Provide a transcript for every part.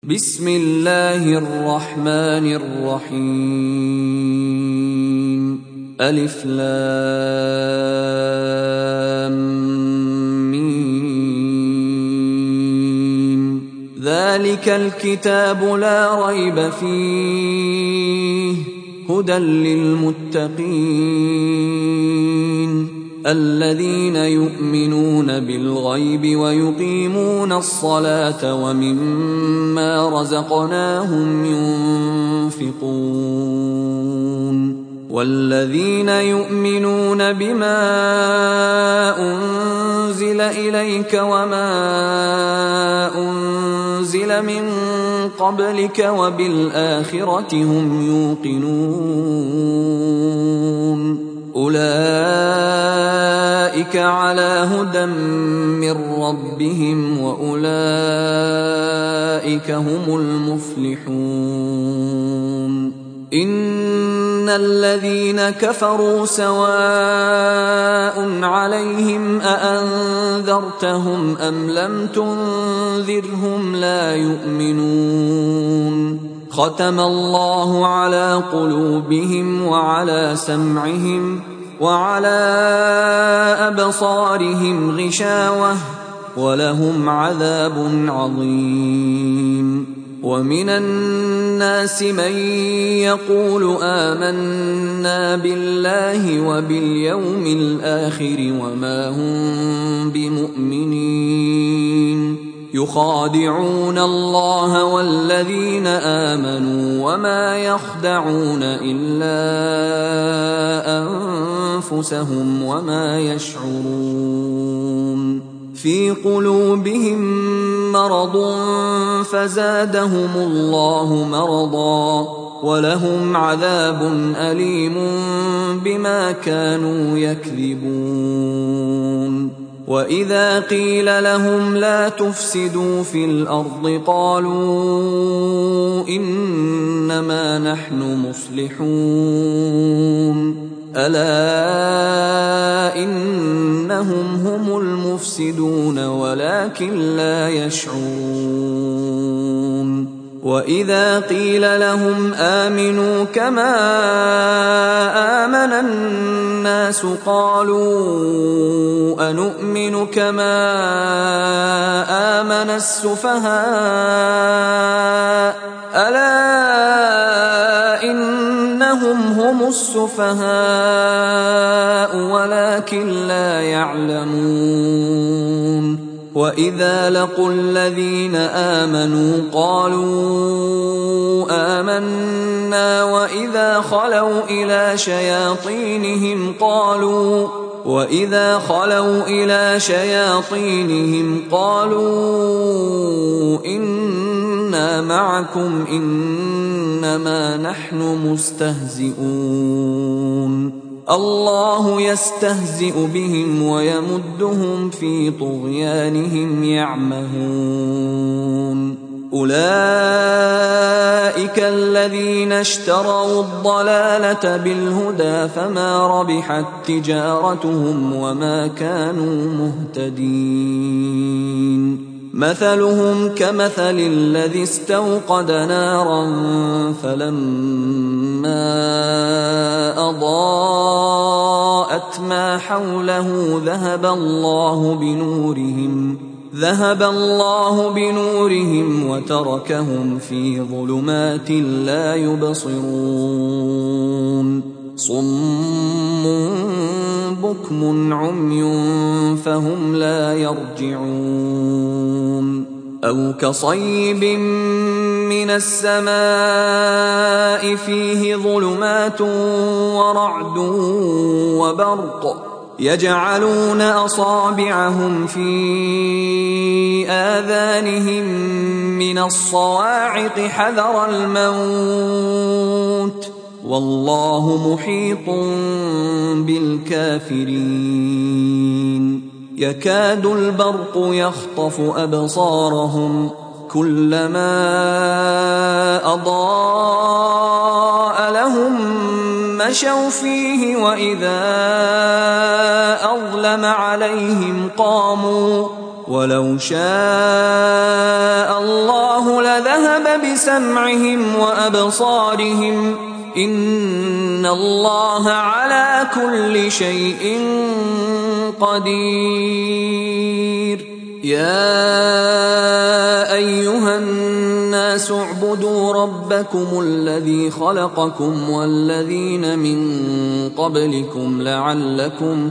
بسم الله الرحمن الرحيم ألف لام ميم ذلك الكتاب لا ريب فيه هدى للمتقين الذين يؤمنون بالغيب ويقيمون الصلاة ومما رزقناهم ينفقون والذين يؤمنون بما أنزل إليك وما أنزل من قبلك وبالآخرة هم يوقنون أولئك على هدى من ربهم وأولئك هم المفلحون إن الذين كفروا سواء عليهم أأنذرتهم أم لم تنذرهم لا يؤمنون ختم الله على قلوبهم وعلى سمعهم وعلى أبصارهم غشاوة ولهم عذاب عظيم ومن الناس من يقول آمنا بالله وباليوم الآخر وما هم بمؤمنين يخادعون الله والذين آمنوا وما يخدعون إلا أنفسهم وما يشعرون في قلوبهم مرض فزادهم الله مرضا ولهم عذاب أليم بما كانوا يكذبون وإذا قيل لهم لا تفسدوا في الأرض قالوا إنما نحن مصلحون ألا إنهم هم المفسدون ولكن لا يشعرون وإذا قيل لهم آمنوا كما آمن الناس قالوا أنؤمن كما آمن السفهاء ألا إنهم هم السفهاء ولكن لا يعلمون وإذا لقوا الذين آمنوا قالوا آمنا وإذا خلوا إلى شياطينهم قالوا إنا معكم إنما نحن مستهزئون الله يستهزئ بهم ويمدهم في طغيانهم يعمهون أولئك الذين اشتروا الضلالة بالهدى فما ربحت تجارتهم وما كانوا مهتدين مثلهم كمثل الذي استوقد نارا فلما أضاءت ما حوله ذهب الله بنورهم وتركهم في ظلمات لا يبصرون صم بكم عمي فهم لا يرجعون أو كصيب من السماء فيه ظلمات ورعد وبرق يجعلون أصابعهم في آذانهم من الصواعق حذر الموت والله محيط بالكافرين يكاد البرق يخطف أبصارهم كلما أضاء لهم مشوا فيه وإذا أظلم عليهم قاموا ولو شاء الله لذهب بسمعهم وأبصارهم إن الله على كل شيء قدير يا أيها الناس اعبدوا ربكم الذي خلقكم والذين من قبلكم لعلكم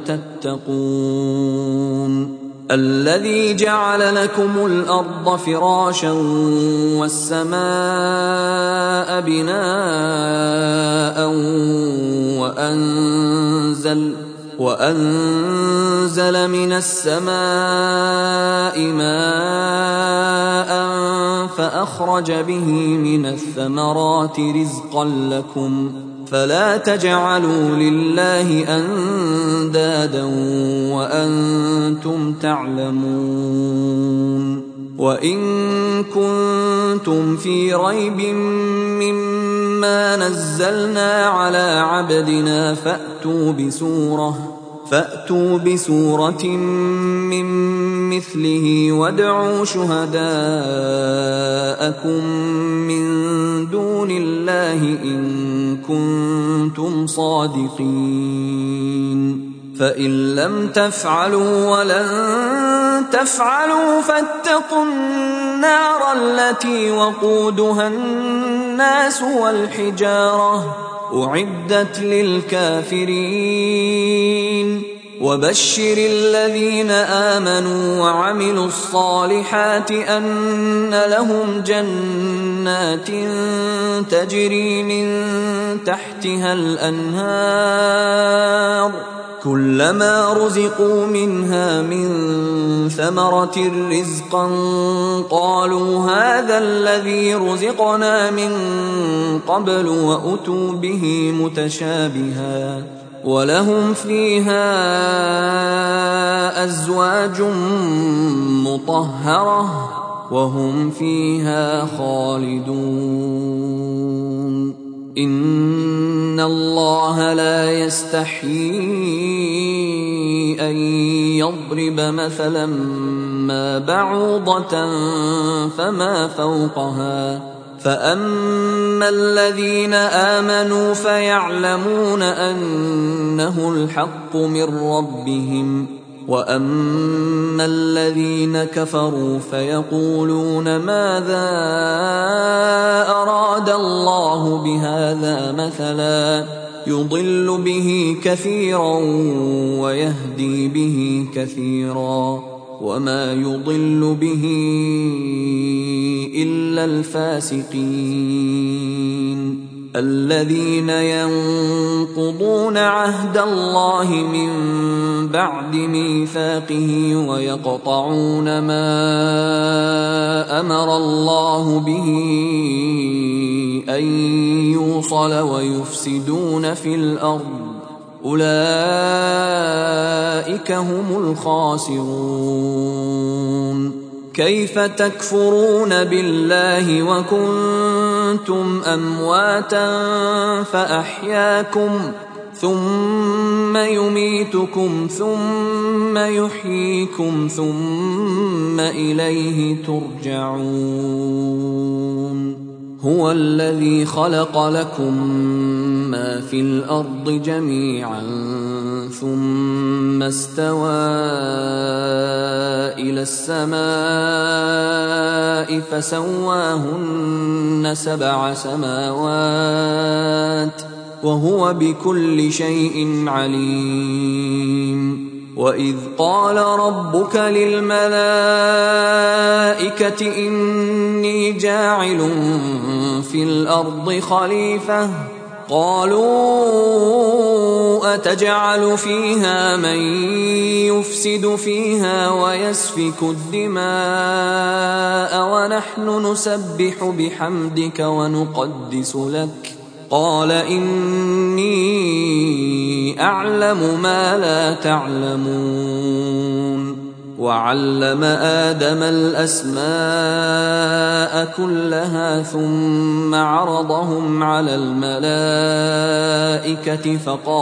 تتقون الذي جعل لكم الأرض فراشا والسماء بناء وأنزل من السماء ماء فأخرج به من الثمرات رزقا لكم فلا تجعلوا لله أندادا وأنتم تعلمون وإن كنتم في ريب مما نزلنا على عبدنا فأتوا بسورة من مثله وادعوا شهداءكم من دون الله إن كنتم صادقين فإن لم تفعلوا ولن تفعلوا فاتقوا النار التي وقودها الناس والحجارة أعدت للكافرين وبشر الذين آمنوا وعملوا الصالحات أن لهم جنات تجري من تحتها الأنهار كلما رزقوا منها من ثمرة رزقا قالوا هذا الذي رزقنا من قبل وأتوا به متشابها ولهم فيها أزواج مطهرة وهم فيها خالدون إن الله لا يستحيي أن يضرب مثلا ما بعوضة فما فوقها فأما الذين آمنوا فيعلمون أنه الحق من ربهم وأما الذين كفروا فيقولون ماذا أراد الله بهذا مثلا يضل به كثيرا ويهدي به كثيرا وما يضل به إلا الفاسقين الذين ينقضون عهد الله من بعد ميثاقه ويقطعون ما أمر الله به أن يوصل ويفسدون في الأرض أولئك هم الخاسرون كيف تكفرون بالله وكنتم أمواتا فأحياكم ثم يميتكم ثم يحييكم ثم إليه ترجعون هو الذي خلق لكم ما في الأرض جميعا ثم استوى إلى السماء فسواهن 7 سماوات وهو بكل شيء عليم وإذ قال ربك للملائكة إني جاعل في الأرض خليفة قالوا أتجعل فيها من يفسد فيها ويسفك الدماء ونحن نسبح بحمدك ونقدس لك قال إني أعلم ما لا تعلمون وعلم آدم الأسماء كلها ثم عرضهم على الملائكة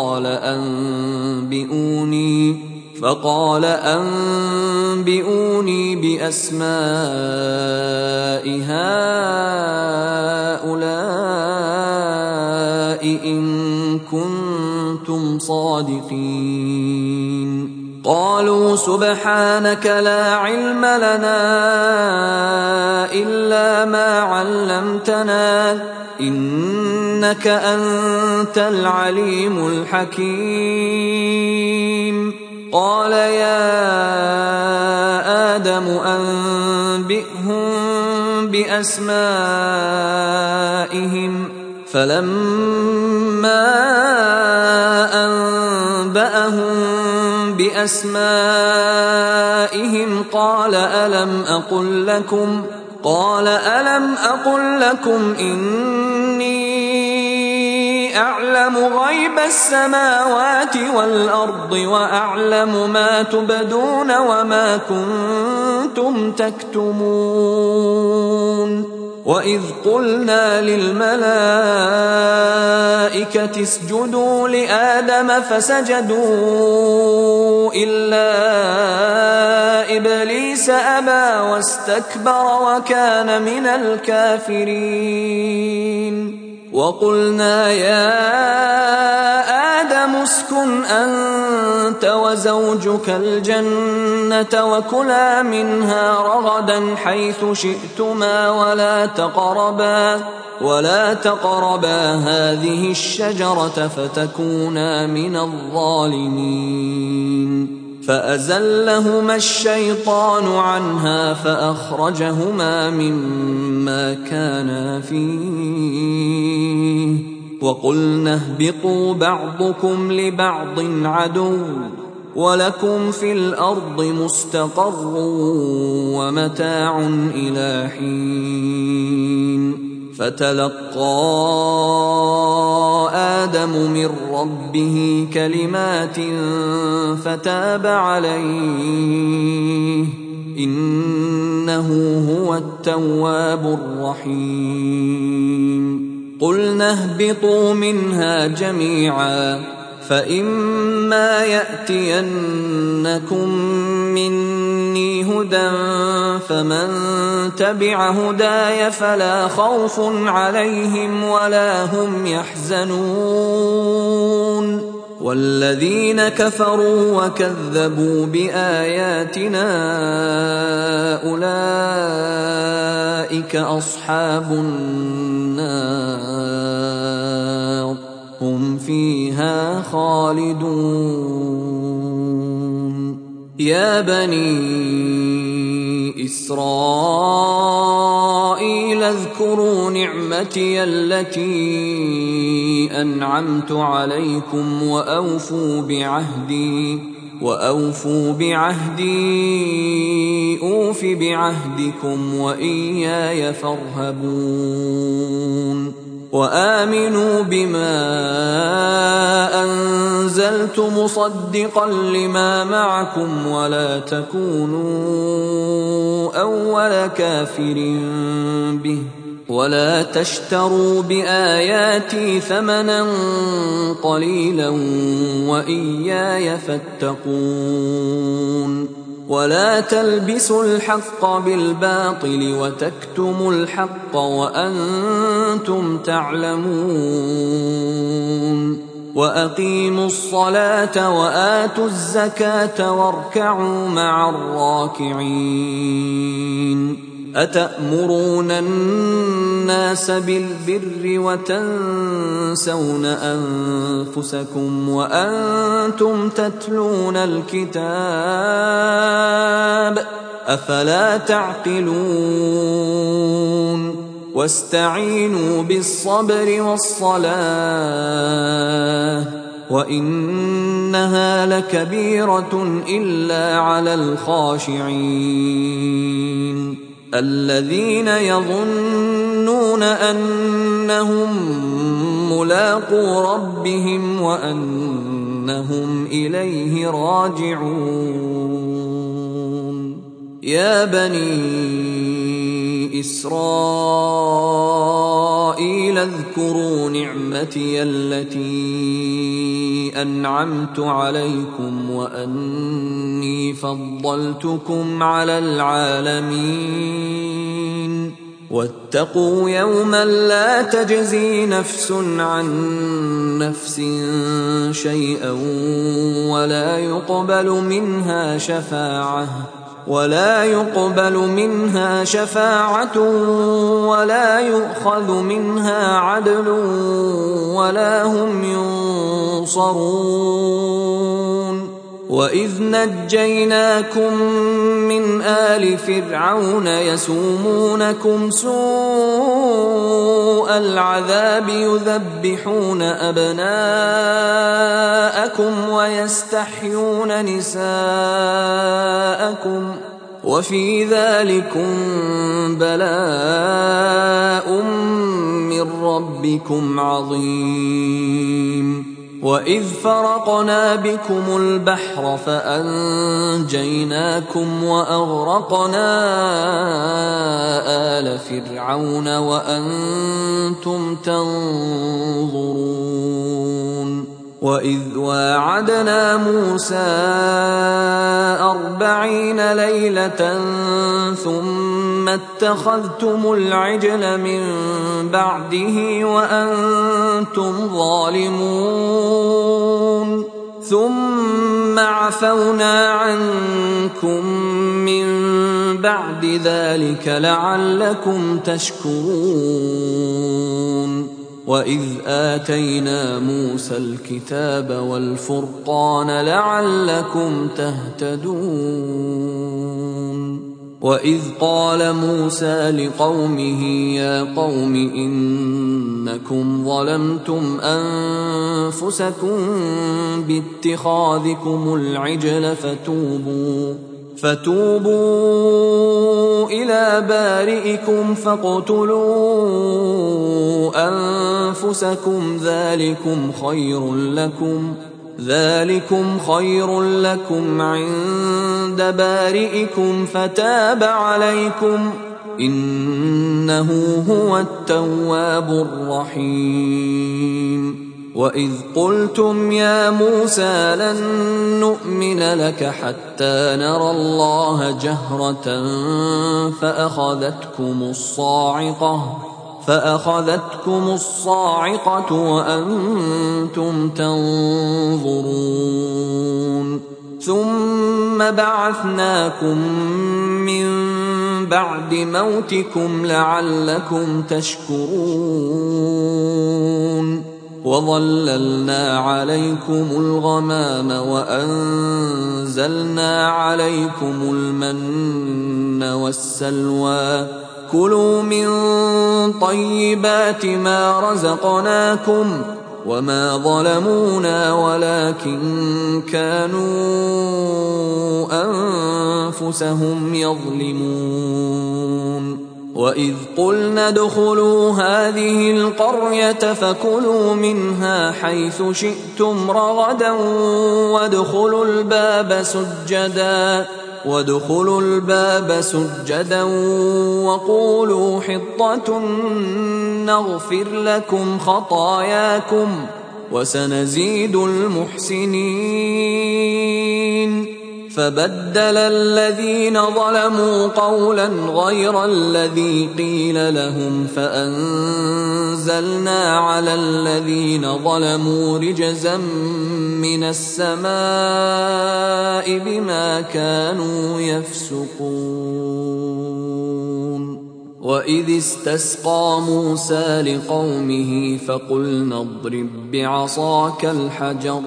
فقال أنبئوني بأسماء هؤلاء إن كنتم صادقين. قالوا سبحانك لا علم لنا إلا ما علمتنا إنك أنت العليم الحكيم. قال يا آدم أنبئهم بأسمائهم فلما أنبأهم بأسمائهم قال ألم أقل لكم إني أعلم غيب السماوات والأرض وأعلم ما تبدون وما كنتم تكتمون. وإذ قلنا للملائكة اسجدوا لآدم فسجدوا إلا إبليس أبى واستكبر وكان من الكافرين. وقلنا يا آدم اسكن أنت وزوجك الجنة وكلا منها رغدا حيث شئتما ولا تقربا هذه الشجرة فتكونا من الظالمين. فأزلهما الشيطان عنها فأخرجهما مما كانا فيه وقلنا اهبطوا بعضكم لبعض عدو ولكم في الأرض مستقر ومتاع إلى حين. فتلقى آدم من ربه كلمات فتاب عليه إنه هو التواب الرحيم. قلنا اهبطوا منها جميعا فإما يأتينكم مني هدى فمن تبع هداي فلا خوف عليهم ولا هم يحزنون. والذين كفروا وكذبوا بآياتنا أولئك أصحاب النار هم فيها خالدون. يا بني إسرائيل اذكروا نعمتي التي أنعمت عليكم وأوفوا بعهدي أوف بعهدكم وإياي فارهبون. وآمنوا بما أنزلت مصدقا لما معكم ولا تكونوا أول كافر به ولا تشتروا بآياتي ثمنا قليلا وإياي فاتقون. ولا تلبسوا الحق بالباطل وتكتموا الحق وأنتم تعلمون. وأقيموا الصلاة وآتوا الزكاة واركعوا مع الراكعين. أتأمرون الناس بالبر وتنسون أنفسكم وأنتم تتلون الكتاب أفلا تعقلون. واستعينوا بالصبر والصلاة وإنها لكبيرة إلا على الخاشعين الذين يظنون أنهم ملاقو ربهم وأنهم إليه راجعون. يا بني إسرائيل اذكروا نعمتي التي أنعمت عليكم وأني فضلتكم على العالمين واتقوا يوما لا تجزي نفس عن نفس شيئا ولا يقبل منها شفاعة ولا يؤخذ منها عدل ولا هم ينصرون وإذ نجيناكم من آل فرعون يسومونكم سوء العذاب يذبحون أبناءكم ويستحيون نساءكم وفي ذلكم بلاء من ربكم عظيم وإذ فرقنا بكم البحر فأنجيناكم وأغرقنا آل فرعون وأنتم تنظرون وإذ واعدنا موسى 40 ليلة ثم اتخذتم العجل من بعده وأنتم ظالمون ثم عفونا عنكم من بعد ذلك لعلكم تشكرون وإذ آتينا موسى الكتاب والفرقان لعلكم تهتدون وإذ قال موسى لقومه يا قوم إنكم ظلمتم أنفسكم باتخاذكم العجل فتوبوا إلى بارئكم فاقتلوا أنفسكم ذلكم خير لكم عند بارئكم فتاب عليكم إنه هو التواب الرحيم وإذ قلتم يا موسى لن نؤمن لك حتى نرى الله جهرة فأخذتكم الصاعقة وأنتم تنظرون ثم بعثناكم من بعد موتكم لعلكم تشكرون وظللنا عليكم الغمام وأنزلنا عليكم المن والسلوى كلوا من طيبات ما رزقناكم وما ظلمونا ولكن كانوا أنفسهم يظلمون وإذ قلنا ادخلوا هذه القرية فكلوا منها حيث شئتم رغدا وادخلوا الباب سجدا وقولوا حطة نغفر لكم خطاياكم وسنزيد المحسنين فبدل الذين ظلموا قولا غير الذي قيل لهم فأنزلنا على الذين ظلموا رجزا من السماء بما كانوا يفسقون وإذ استسقى موسى لقومه فقلنا اضرب بعصاك الحجر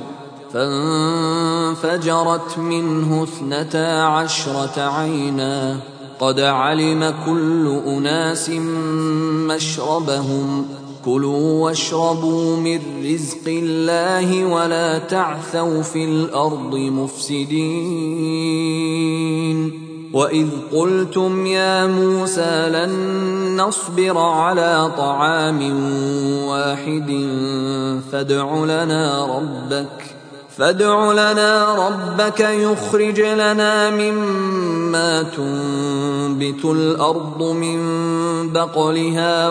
فانفجرت منه 12 عينا قد علم كل أناس مشربهم كلوا واشربوا من رزق الله ولا تعثوا في الأرض مفسدين وإذ قلتم يا موسى لن نصبر على طعام واحد فادع لنا ربك يخرج لنا مما تنبت الأرض من بقلها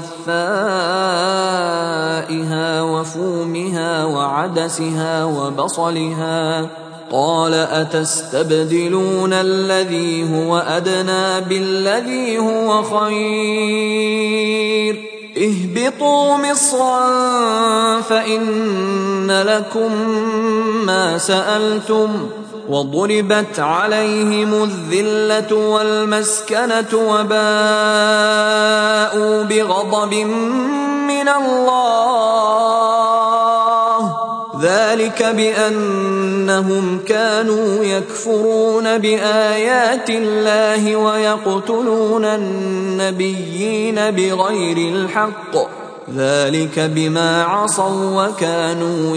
وقثائها وفومها وعدسها وبصلها قال أتستبدلون الذي هو أدنى بالذي هو خير اهبطوا مصرا فإن لكم ما سألتم وضربت عليهم الذلة والمسكنة وباءوا بغضب من الله ذلك بأنهم كانوا يكفرون بآيات الله ويقتلون النبيين بغير الحق ذلك بما عصوا وكانوا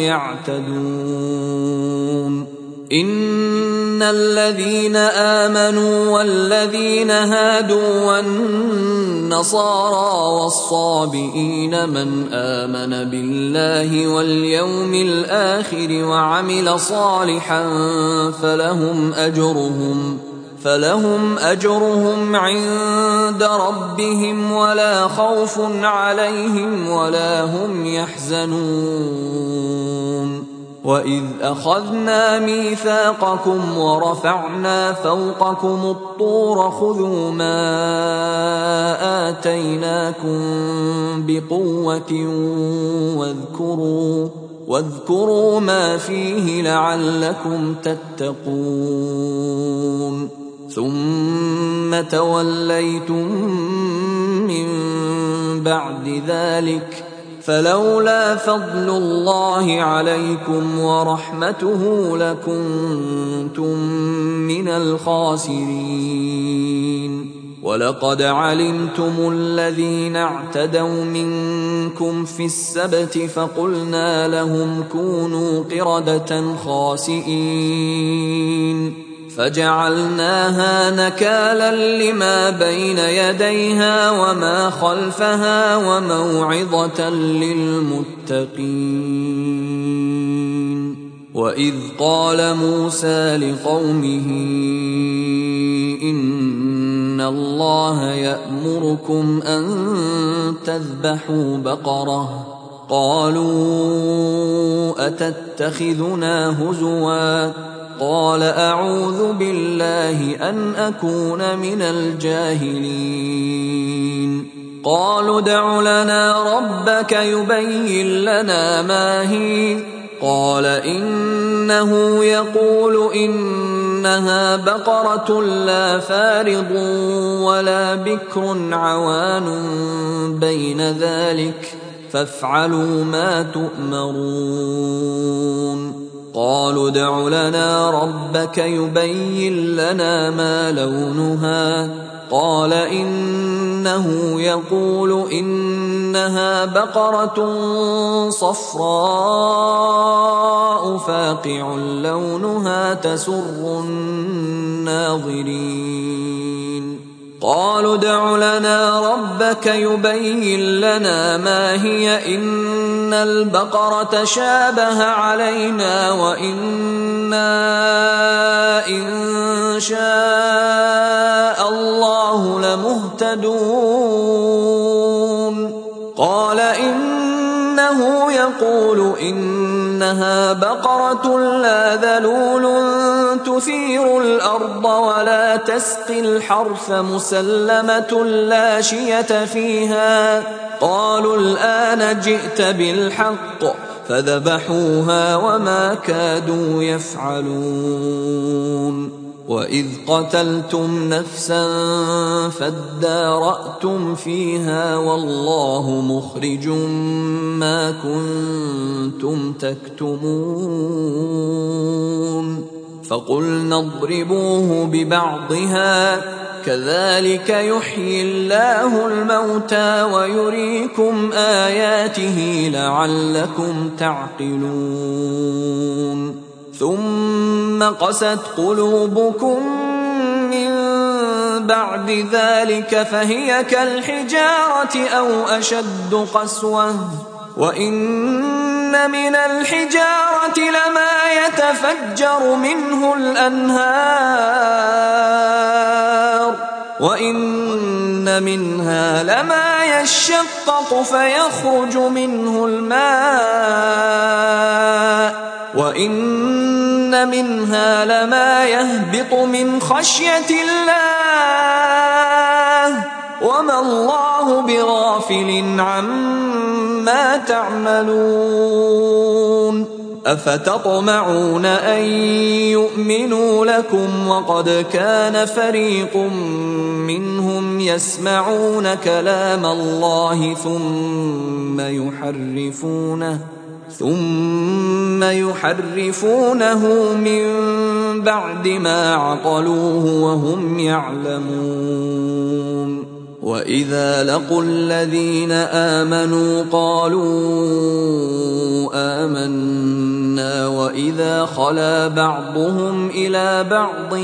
يعتدون إن الذين آمنوا والذين هادوا والنصارى والصابئين من آمن بالله واليوم الآخر وعمل صالحا فلهم أجرهم عند ربهم ولا خوف عليهم ولا هم يحزنون وإذ أخذنا ميثاقكم ورفعنا فوقكم الطور خذوا ما آتيناكم بقوة واذكروا ما فيه لعلكم تتقون ثم توليتم من بعد ذلك فلولا فضل الله عليكم ورحمته لكنتم من الخاسرين ولقد علمتم الذين اعتدوا منكم في السبت فقلنا لهم كونوا قردة خاسئين فجعلناها نكالا لما بين يديها وما خلفها وموعظة للمتقين وإذ قال موسى لقومه إن الله يأمركم أن تذبحوا بقرة قالوا أتتخذنا هزوا قال أعوذ بالله أن أكون من الجاهلين قالوا ادع لنا ربك يبين لنا ما هي قال إنه يقول إنها بقرة لا فارض ولا بكر عوان بين ذلك فافعلوا ما تؤمرون قالوا ادع لنا ربك يبين لنا ما لونها قال إنه يقول إنها بقرة صفراء فاقع لونها تسر الناظرين قالوا ادع لنا ربك يبين لنا ما هي إن البقرة شابه علينا وإنا إن شاء الله لمهتدون قال إنه يقول إنها بقرة لا ذلول تثير الأرض ولا تسقي الحرث مسلمة لا شية فيها قالوا الآن جئت بالحق فذبحوها وما كادوا يفعلون وإذ قتلتم نفسا فادارأتم فيها والله مخرج ما كنتم تكتمون فقلنا اضربوه ببعضها كذلك يحيي الله الموتى ويريكم آياته لعلكم تعقلون ثم قست قلوبكم من بعد ذلك فهي كالحجارة أو أشد قسوة وإن من الحجارة لما يتفجر منه الأنهار وإن منها لما يشقق فيخرج منه الماء وإن منها لما يهبط من خشية الله وما الله بغافل عما تعملون أفتطمعون أن يؤمنوا لكم وقد كان فريق منهم يسمعون كلام الله ثم يحرفونه من بعد ما عقلوه وهم يعلمون وإذا لقوا الذين آمنوا قالوا آمنا وإذا خلا بعضهم إلى بعض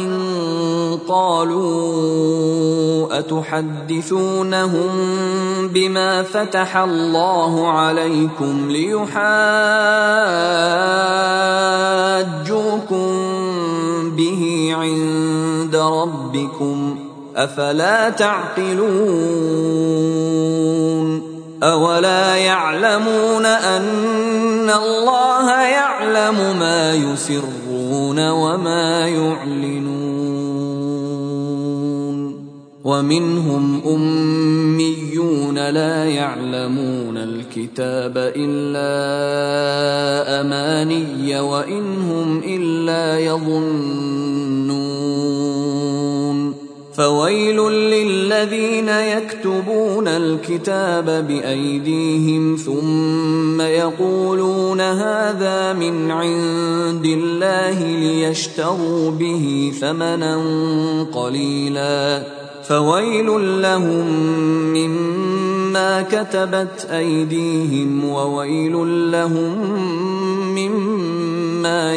قالوا أتحدثونهم بما فتح الله عليكم ليحاجوكم به عند ربكم أفلا تعقلون أولا يعلمون أن الله يعلم ما يسرون وما يعلنون ومنهم أميون لا يعلمون الكتاب إلا أماني وإنهم إلا يظنون فويل للذين يكتبون الكتاب بأيديهم ثم يقولون هذا من عند الله ليشتروا به ثمنا قليلا فويل لهم مما كتبت أيديهم وويل لهم مما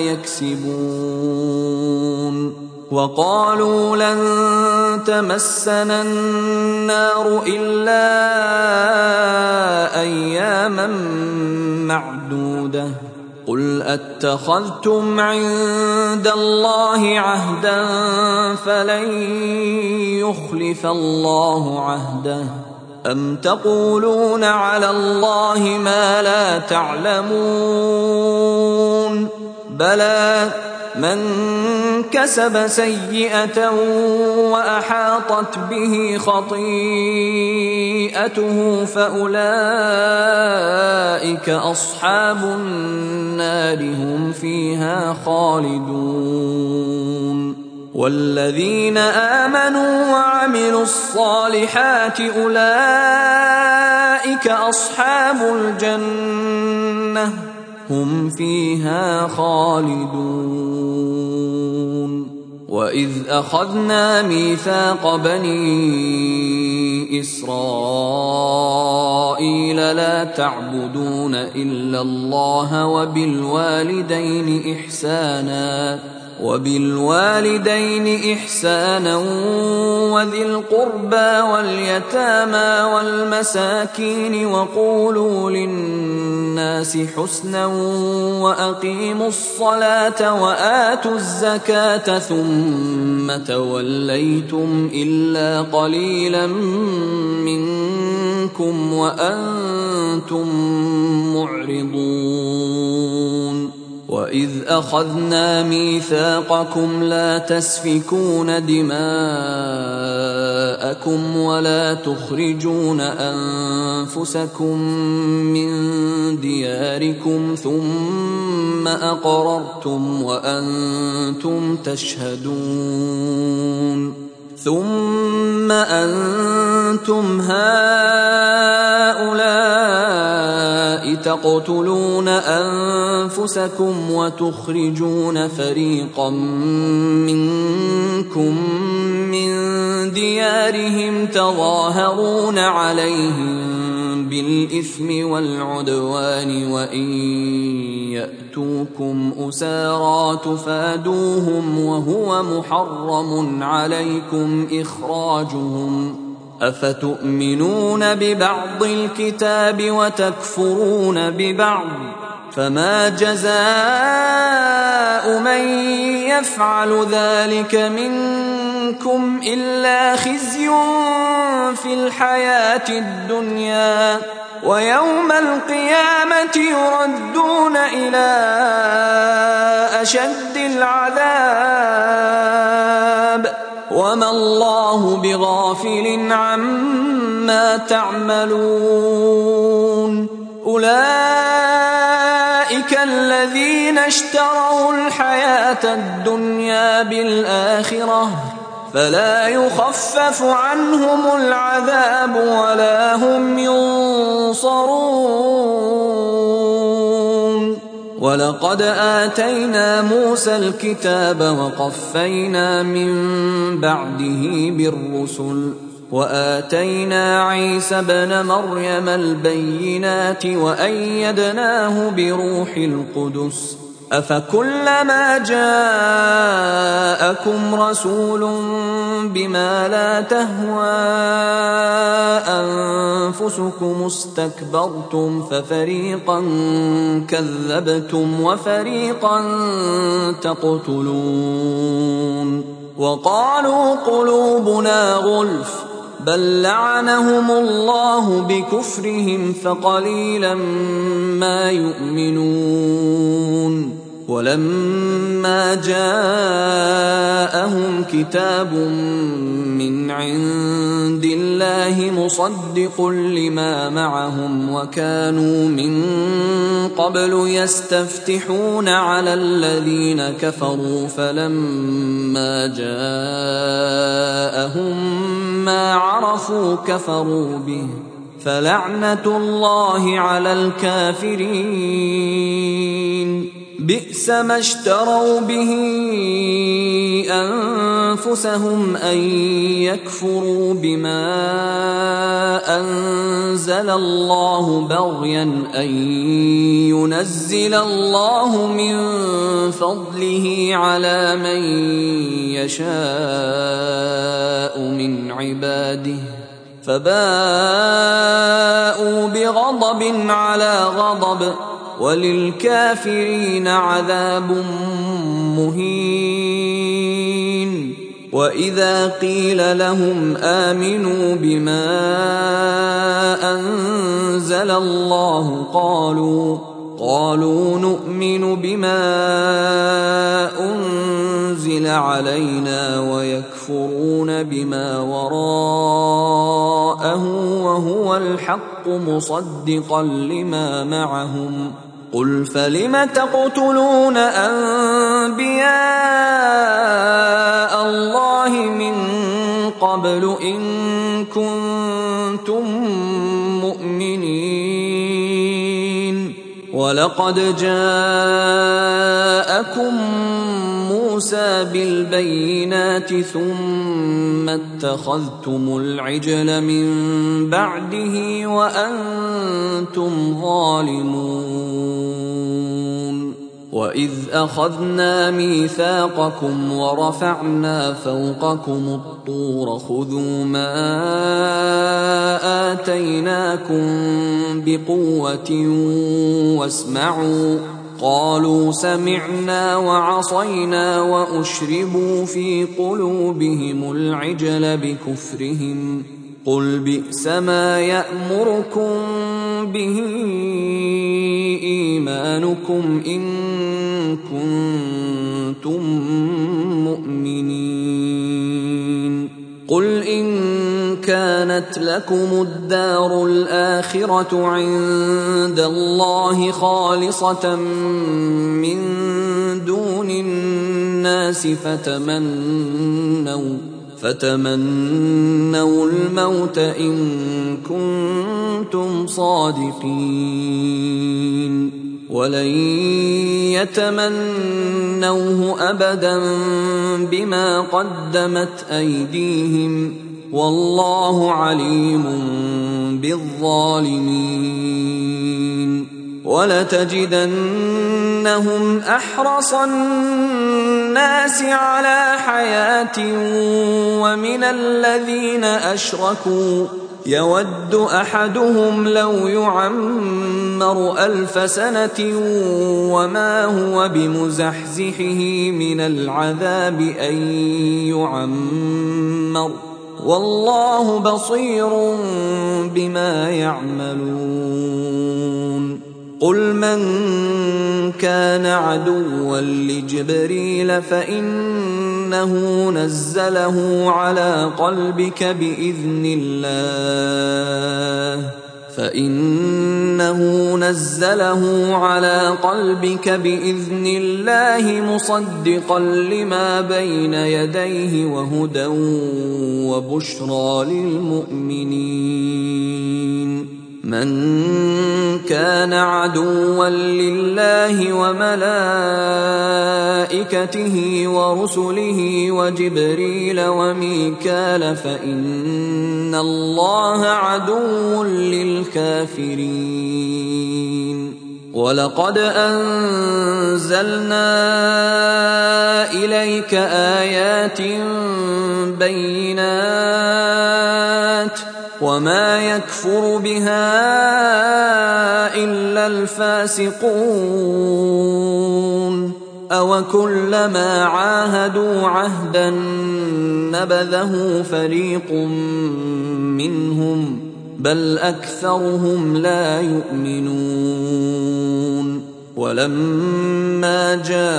يكسبون وقالوا لن تمسنا النار إلا أياما معدودة قل أتخذتم عند الله عهدا فلن يخلف الله عهده أم تقولون على الله ما لا تعلمون بلى من كسب سيئة وأحاطت به خطيئته فأولئك أصحاب النار هم فيها خالدون والذين آمنوا وعملوا الصالحات أولئك أصحاب الجنة هم فيها خالدون وإذ أخذنا ميثاق بني إسرائيل لا تعبدون إلا الله وبالوالدين إحسانا وذي القربى واليتامى والمساكين وقولوا للناس حسنا وأقيموا الصلاة وآتوا الزكاة ثم توليتم إلا قليلا منكم وأنتم معرضون وإذ أخذنا ميثاقكم لا تسفكون دماءكم ولا تخرجون أنفسكم من دياركم ثم أقررتم وأنتم تشهدون ثم أنتم هؤلاء تقتلون أنفسكم وتخرجون فريقا منكم من ديارهم تظاهرون عليهم بالإثم والعدوان وإن يأتوكم أسارى تفادوهم وهو محرم عليكم إخراجهم أفتؤمنون ببعض الكتاب وتكفرون ببعض فما جزاء من يفعل ذلك منكم إلا خزي في الحياة الدنيا ويوم القيامة يردون إلى أشد العذاب وما الله بغافل عما تعملون أولئك الذين اشتروا الحياة الدنيا بالآخرة فلا يخفف عنهم العذاب ولا هم ينصرون ولقد آتينا موسى الكتاب وقفينا من بعده بالرسل وآتينا عيسى ابن مريم البينات وأيدناه بروح القدس أفكلما جاءكم رسول بما لا تهوى أنفسكم استكبرتم ففريقا كذبتم وفريقا تقتلون وقالوا قلوبنا غلف بل لعنهم الله بكفرهم فقليلا ما يؤمنون ولما جاءهم كتاب من عند الله مصدق لما معهم وكانوا من قبل يستفتحون على الذين كفروا فلما جاءهم ما عرفوا كفروا به فلعنة الله على الكافرين بئس ما اشتروا به أنفسهم أن يكفروا بما أنزل الله بغيا أن ينزل الله من فضله على من يشاء من عباده فباءوا بغضب على غضب وللكافرين عذاب مهين وإذا قيل لهم آمنوا بما أنزل الله قالوا نؤمن بما أنزل علينا ويكفرون بما وراءه وهو الحق مصدقا لما معهم قل فلم تقتلون أنبياء الله من قبل إن كنتم مؤمنين ولقد جاءكم موسى بالبينات ثم اتخذتم العجل من بعده وأنتم ظالمون وإذ أخذنا ميثاقكم ورفعنا فوقكم الطور خذوا ما آتيناكم بقوة واسمعوا قالوا سمعنا وعصينا وأشربوا في قلوبهم العجل بكفرهم قل بئس ما يأمركم به إيمانكم إن كنتم مؤمنين قل إن كانت لكم الدار الآخرة عند الله خالصة من دون الناس فتمنوا الموت إن كنتم صادقين ولن يتمنوه أبدا بما قدمت أيديهم والله عليم بالظالمين ولتجدنهم أحرص الناس على حياة ومن الذين أشركوا يود أحدهم لو يعمر 1000 سنة وما هو بمزحزحه من العذاب أن يعمر والله بصير بما يعملون قل من كان عدوا لجبريل فإنه نزله على قلبك بإذن الله مصدقا لما بين يديه وهدى وبشرى للمؤمنين من كان عدوا لله وملائكته ورسله وجبريل وميكال فإن الله عدو للكافرين ولقد أنزلنا إليك آيات بينات وما يكفر بها إلا الفاسقون أوكلما عاهدوا عهدا نبذه فريق منهم بل أكثرهم لا يؤمنون ولما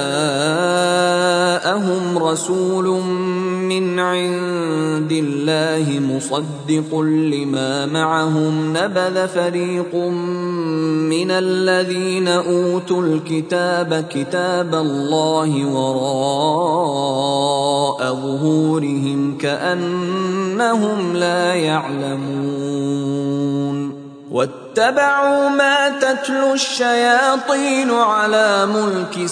جاءهم رسول من عند الله مصدق لما معهم نبذ فريق من الذين أوتوا الكتاب كتاب الله وراء ظهورهم كأنهم لا يعلمون واتبعوا ما تتلو الشياطين على ملك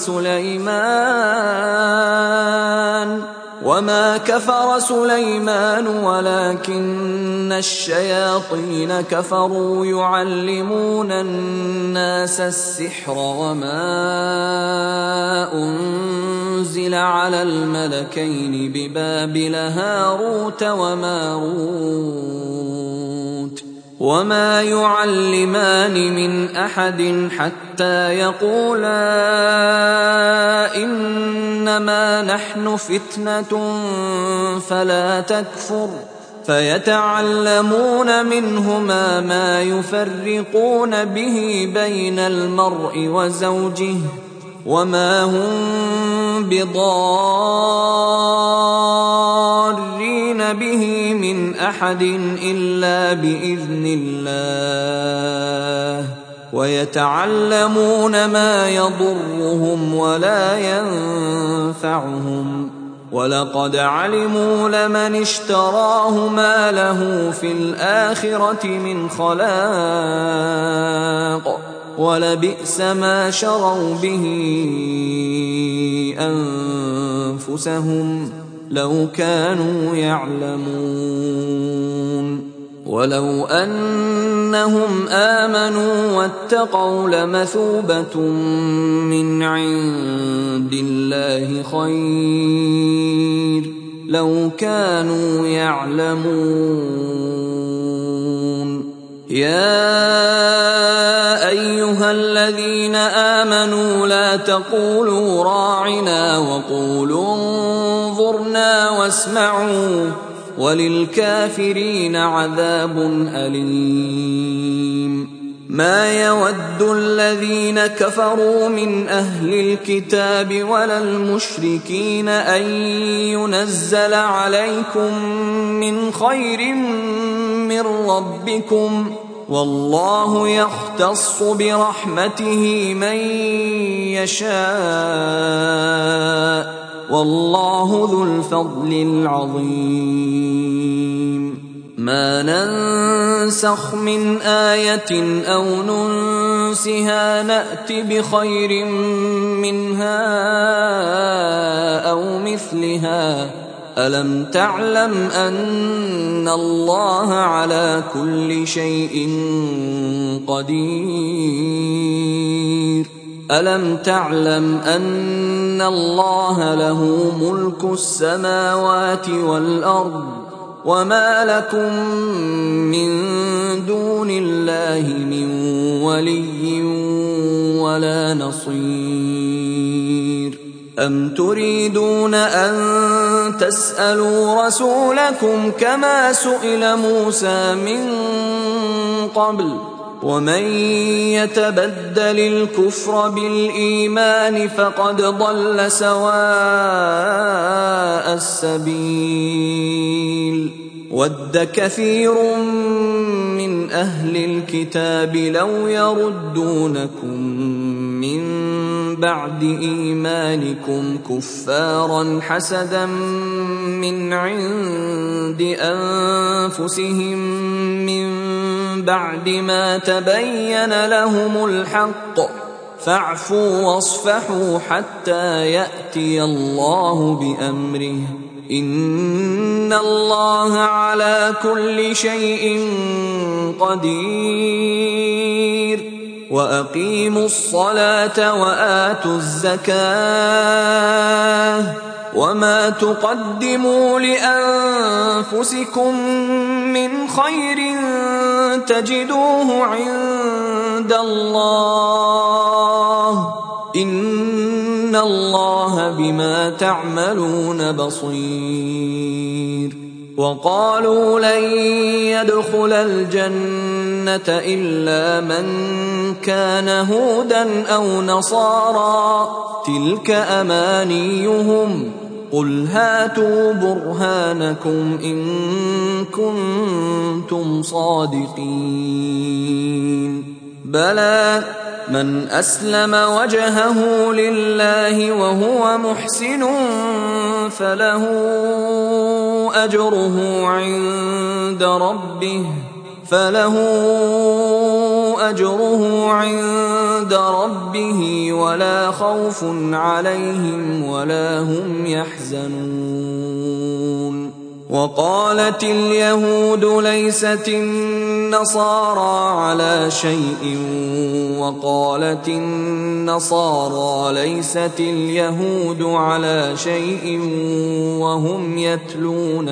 سليمان وما كفر سليمان ولكن الشياطين كفروا يعلمون الناس السحر وما أنزل على الملكين ببابل هاروت وماروت وما يعلمان من أحد حتى يقولا إنما نحن فتنة فلا تكفر فيتعلمون منهما ما يفرقون به بين المرء وزوجه وما هم بضارين به من أحد إلا بإذن الله ويتعلمون ما يضرهم ولا ينفعهم ولقد علموا لمن اشتراه ما له في الآخرة من خلاق ولبئس ما شروا به أنفسهم لو كانوا يعلمون ولو أنهم آمنوا واتقوا لمثوبة من عند الله خير لو كانوا يعلمون يا أيها الذين آمنوا لا تقولوا راعنا وقولوا انظرنا واسمعوا وللكافرين عذاب أليم ما يود الذين كفروا من أهل الكتاب ولا المشركين أن ينزل عليكم من خير من ربكم والله يختص برحمته من يشاء والله ذو الفضل العظيم ما ننسخ من آية أو ننسها نأت بخير منها أو مثلها ألم تعلم أن الله على كل شيء قدير ألم تعلم أن الله له ملك السماوات والأرض وما لكم من دون الله من ولي ولا نصير أم تريدون أن تسألوا رسولكم كما سئل موسى من قبل ومن يتبدل الكفر بالإيمان فقد ضل سواء السبيل ود كثير من أهل الكتاب لو يردونكم من بعد إيمانكم كفارا حسدا من عند أنفسهم من بعد ما تبين لهم الحق فاعفوا واصفحوا حتى يأتي الله بأمره إن الله على كل شيء قدير وأقيموا الصلاة وآتوا الزكاة وما تقدموا لأنفسكم من خير تجدوه عند الله إن الله بما تعملون بصير وقالوا لن يدخل الجنة إلا من كان هودا أو نصارى تلك أمانيهم قل هاتوا برهانكم إن كنتم صادقين بلى من أسلم وجهه لله وهو محسن فله أجره عند ربه ولا خوف عليهم ولا هم يحزنون وقالت اليهود ليست النصارى على شيء وقالت النصارى ليست اليهود على شيء وهم يتلون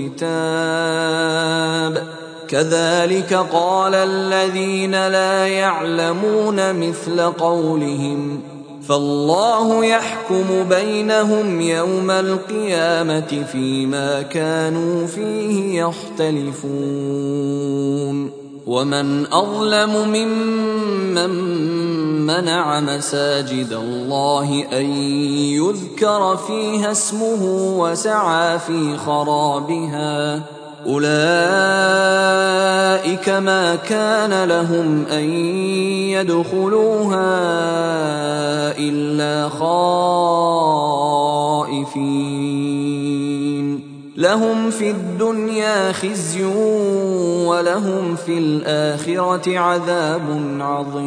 الكتاب كذلك قال الذين لا يعلمون مثل قولهم فالله يحكم بينهم يوم القيامة فيما كانوا فيه يختلفون ومن أظلم ممن منع مساجد الله أن يذكر فيها اسمه وسعى في خرابها أولئك ما كان لهم أن يدخلوها إلا خائفين لهم في الدنيا خزي ولهم في الآخرة عذاب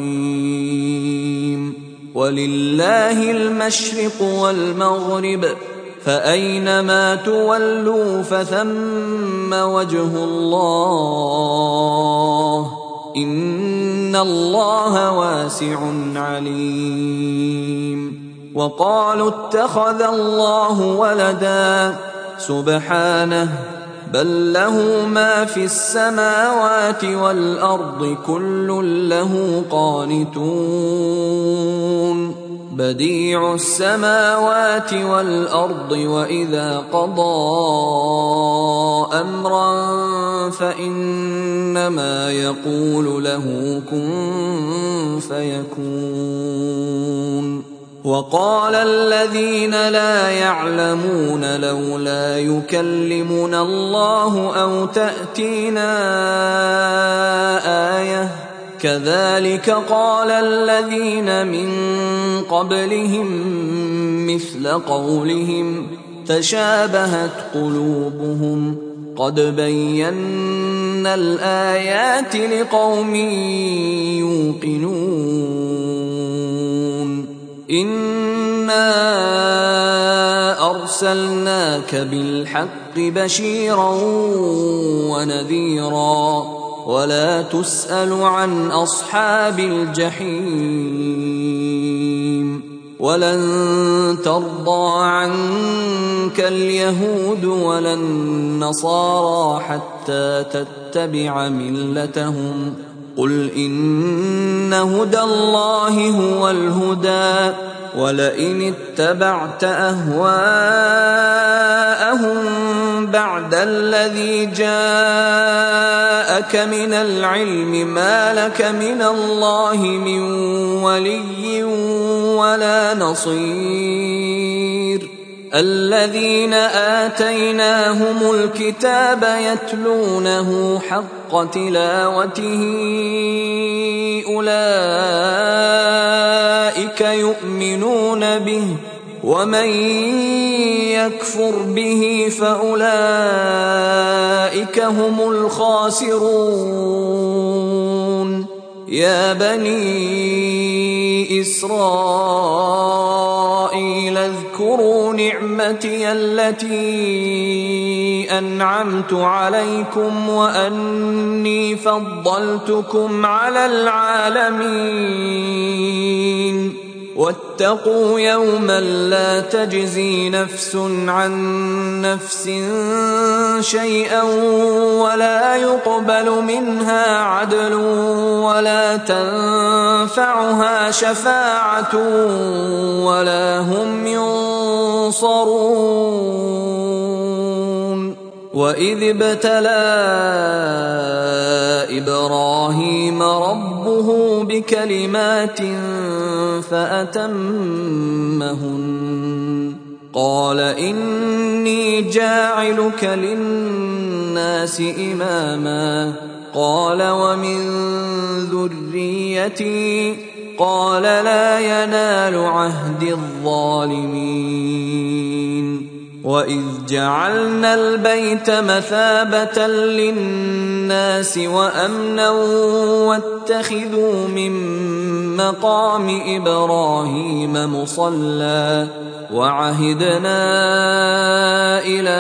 عظيم ولله المشرق والمغرب فأينما تولوا فثم وجه الله إن الله واسع عليم وقالوا اتخذ الله ولدا سبحانه بل له ما في السماوات والأرض كل له قانتون بديع السماوات والأرض وإذا قضى أمرا فإنما يقول له كن فيكون وقال الذين لا يعلمون لولا يكلمنا الله أو تأتينا آية كذلك قال الذين من قبلهم مثل قولهم تشابهت قلوبهم قد بينا الآيات لقوم يوقنون إنا أرسلناك بالحق بشيرا ونذيرا ولا تسأل عن أصحاب الجحيم ولن ترضى عنك اليهود ولا النصارى حتى تتبع ملتهم قل إن هدى الله هو الهدى ولئن اتبعت أهواءهم بعد الذي جاءك من العلم ما لك من الله من ولي ولا نصير الذين آتيناهم الكتاب يتلونه حق تلاوته أولئك يؤمنون به ومن يكفر به فأولئك هم الخاسرون يا بني إسرائيل اذكروا نعمتي التي أنعمت عليكم وأني فضلتكم على العالمين واتقوا يوما لا تجزي نفس عن نفس شيئا ولا يقبل منها عدل ولا تنفعها شفاعة ولا هم ينصرون وإذ ابتلى إبراهيم ربه بكلمات فأتمهن قال إني جاعلك للناس إماما قال ومن ذريتي قال لا ينال عهد الظالمين وإذ جعلنا البيت مثابة للناس وأمنا واتخذوا من مقام إبراهيم مصلى وعهدنا إلى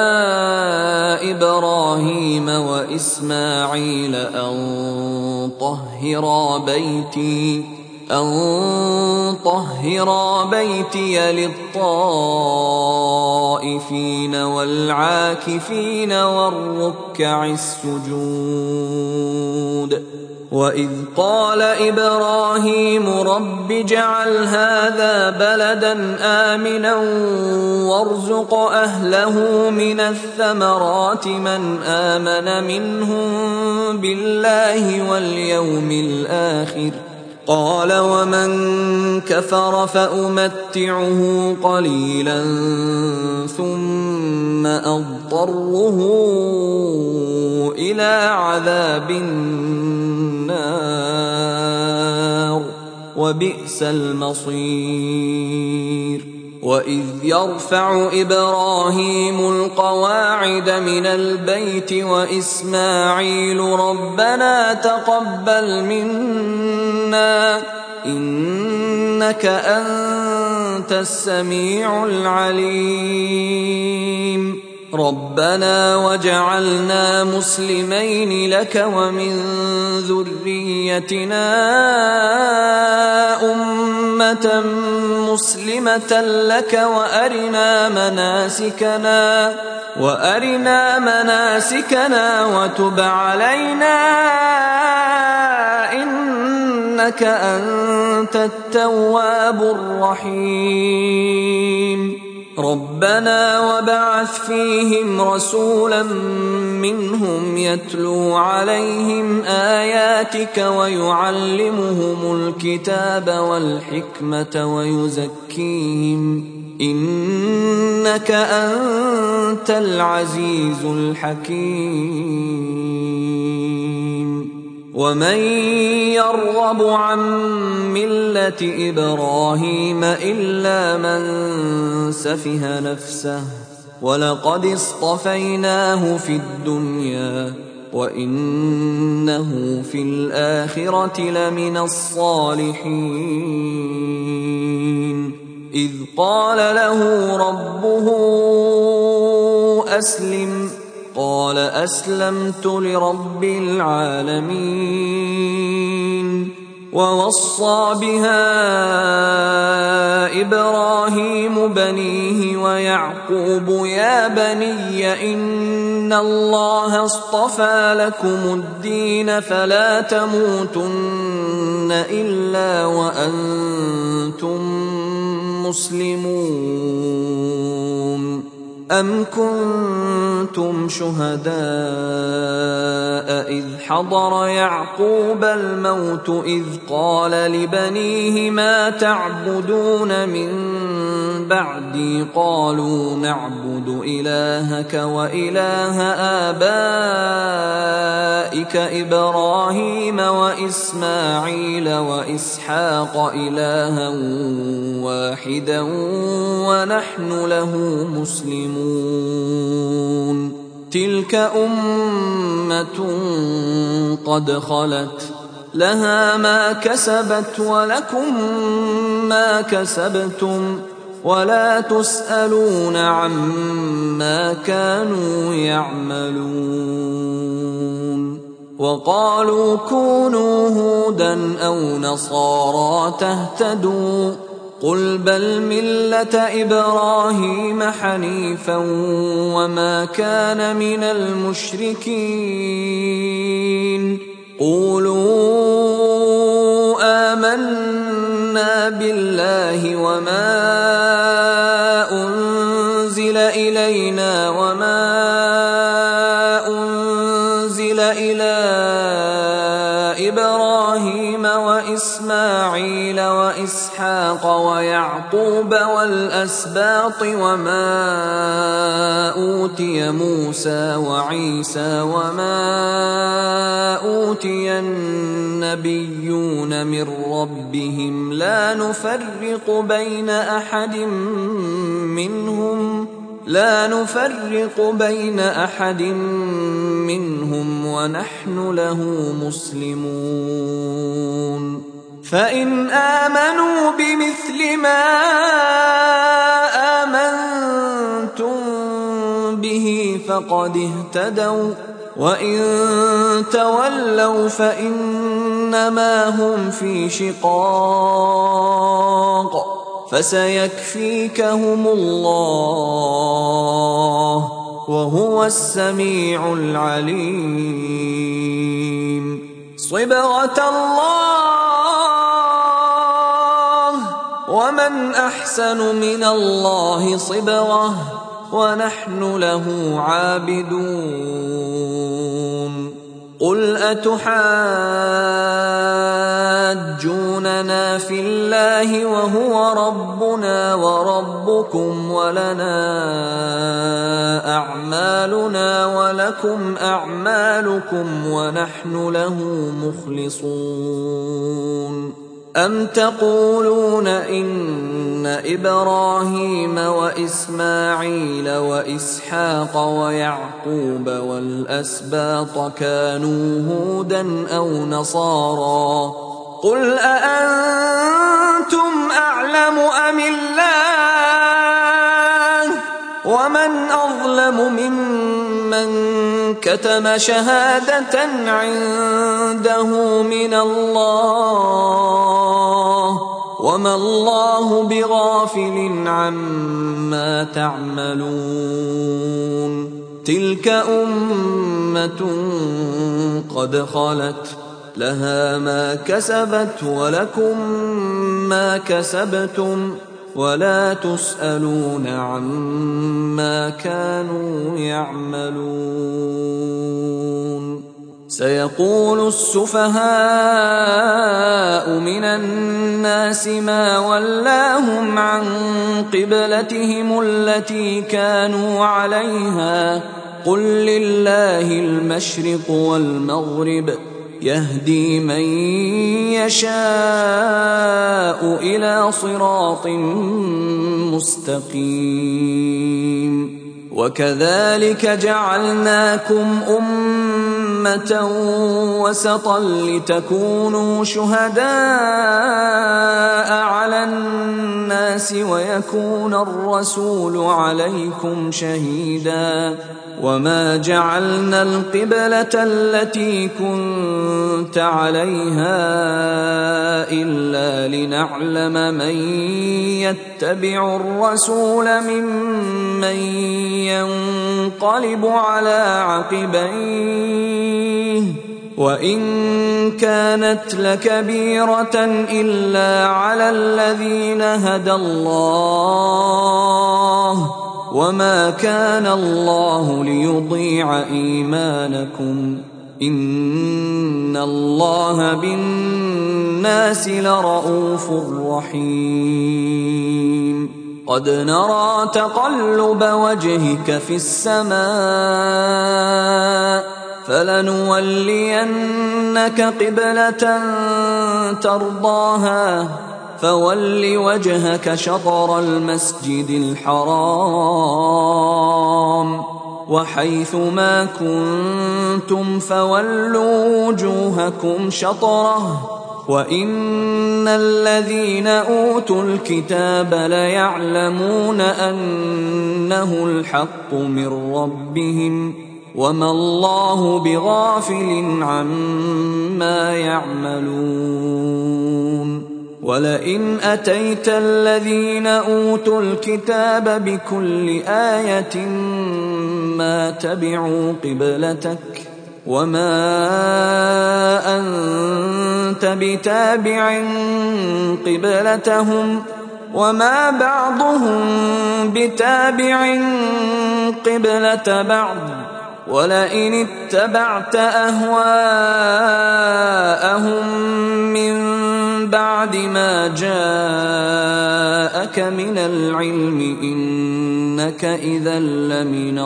إبراهيم وإسماعيل أن طهرا بيتي للطائفين والعاكفين والركع السجود وإذ قال إبراهيم رب اجعل هذا بلدا آمنا وارزق أهله من الثمرات من آمن منهم بالله واليوم الآخر قال ومن كفر فأمتعه قليلا ثم أضطره إلى عذاب النار وبئس المصير وإذ يرفع إبراهيم القواعد من البيت وإسماعيل ربنا تقبل منا إنك أنت السميع العليم ربنا وجعلنا مسلمين لك ومن ذريتنا أمة مسلمة لك وأرنا مناسكنا وتب علينا إنك أنت التواب الرحيم ربنا وبعث فيهم رسولا منهم يتلو عليهم آياتك ويعلمهم الكتاب والحكمة ويزكيهم إنك أنت العزيز الحكيم ومن يرغب عن ملة إبراهيم إلا من سفه نفسه ولقد اصطفيناه في الدنيا وإنه في الآخرة لمن الصالحين إذ قال له ربه أسلم قال أسلمت لرب العالمين ووصى بها إبراهيم بنيه ويعقوب يا بني إن الله اصطفى لكم الدين فلا تموتن إلا وأنتم مسلمون أم كنتم شهداء إذ حضر يعقوب الموت إذ قال لبنيه ما تعبدون من بعدي قالوا نعبد إلهك وإله آبائك إبراهيم وإسماعيل وإسحاق إلها واحدا ونحن له مسلمون تلك أمة قد خلت لها ما كسبت ولكم ما كسبتم ولا تسألون عما كانوا يعملون وقالوا كونوا هودا أو نصارى تهتدوا قل بل ملة إبراهيم حنيفا وما كان من المشركين قولوا آمنا بالله وما أنزل إلينا وما أنزل إلى إبراهيم وإسماعيل وإسحاق ويعقوب والأسباط وما أوتي موسى وعيسى وما أوتي النبيون من ربهم لا نفرق بين أحد منهم ونحن له مسلمون فإن آمنوا بمثل ما آمنتم به فقد اهتدوا وإن تولوا فإنما هم في شقاق فسيكفيكهم الله وهو السميع العليم صبغة الله ومن أحسن من الله صبغة ونحن له عابدون قل أتحاجوننا في الله وهو ربنا وربكم ولنا أعمالنا ولكم أعمالكم ونحن له مخلصون أم تقولون إن إبراهيم وإسماعيل وإسحاق ويعقوب والأسباط كانوا هودا أو نصارى قل أأنتم أعلم أم الله ومن أظلم ممن كتم شهادة عنده من الله وما الله بغافل عما تعملون تلك أمة قد خلت لها ما كسبت ولكم ما كسبتم ولا تسألون عما كانوا يعملون سيقول السفهاء من الناس ما ولاهم عن قبلتهم التي كانوا عليها قل لله المشرق والمغرب يهدي من يشاء إلى صراط مستقيم وكذلك جعلناكم أمة وسطا لتكونوا شهداء على الناس ويكون الرسول عليكم شهيدا وما جعلنا القبلة التي كنت عليها إلا لنعلم من يتبع الرسول ممن ينقلب على عقبيه وإن كانت لكبيرة إلا على الذين هدى الله وما كان الله ليضيع إيمانكم إن الله بالناس لرءوف رحيم قد نرى تقلب وجهك في السماء فلنولينك قبلة ترضاها فول وجهك شطر المسجد الحرام وحيث ما كنتم فولوا وجوهكم شطره وإن الذين أوتوا الكتاب ليعلمون أنه الحق من ربهم وما الله بغافل عما يعملون ولئن أتيت الذين أوتوا الكتاب بكل آية ما تبعوا قبلتك وما أنت بتابع قبلتهم وما بعضهم بتابع قبلة بعض ولئن اتبعت أهواءهم من بعد ما جاءك من العلم إنك إذا لمن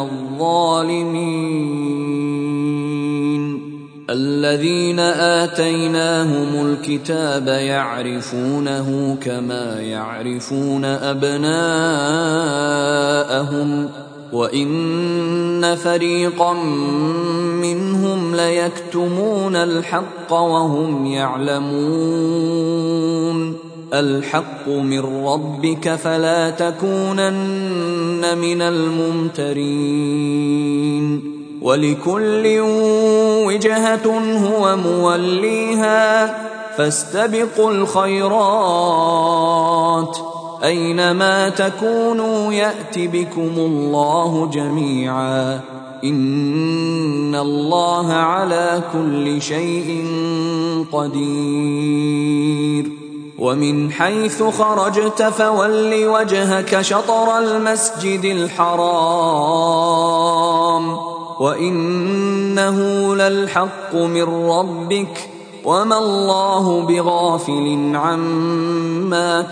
الظالمين الذين آتيناهم الكتاب يعرفونه كما يعرفون أبناءهم وإن فريقا منهم ليكتمون الحق وهم يعلمون الحق من ربك فلا تكونن من الممترين ولكل وجهة هو موليها فاستبقوا الخيرات أينما تكونوا يأت بكم الله جميعا إن الله على كل شيء قدير ومن حيث خرجت فول وجهك شطر المسجد الحرام وإنه للحق من ربك وما الله بغافل عما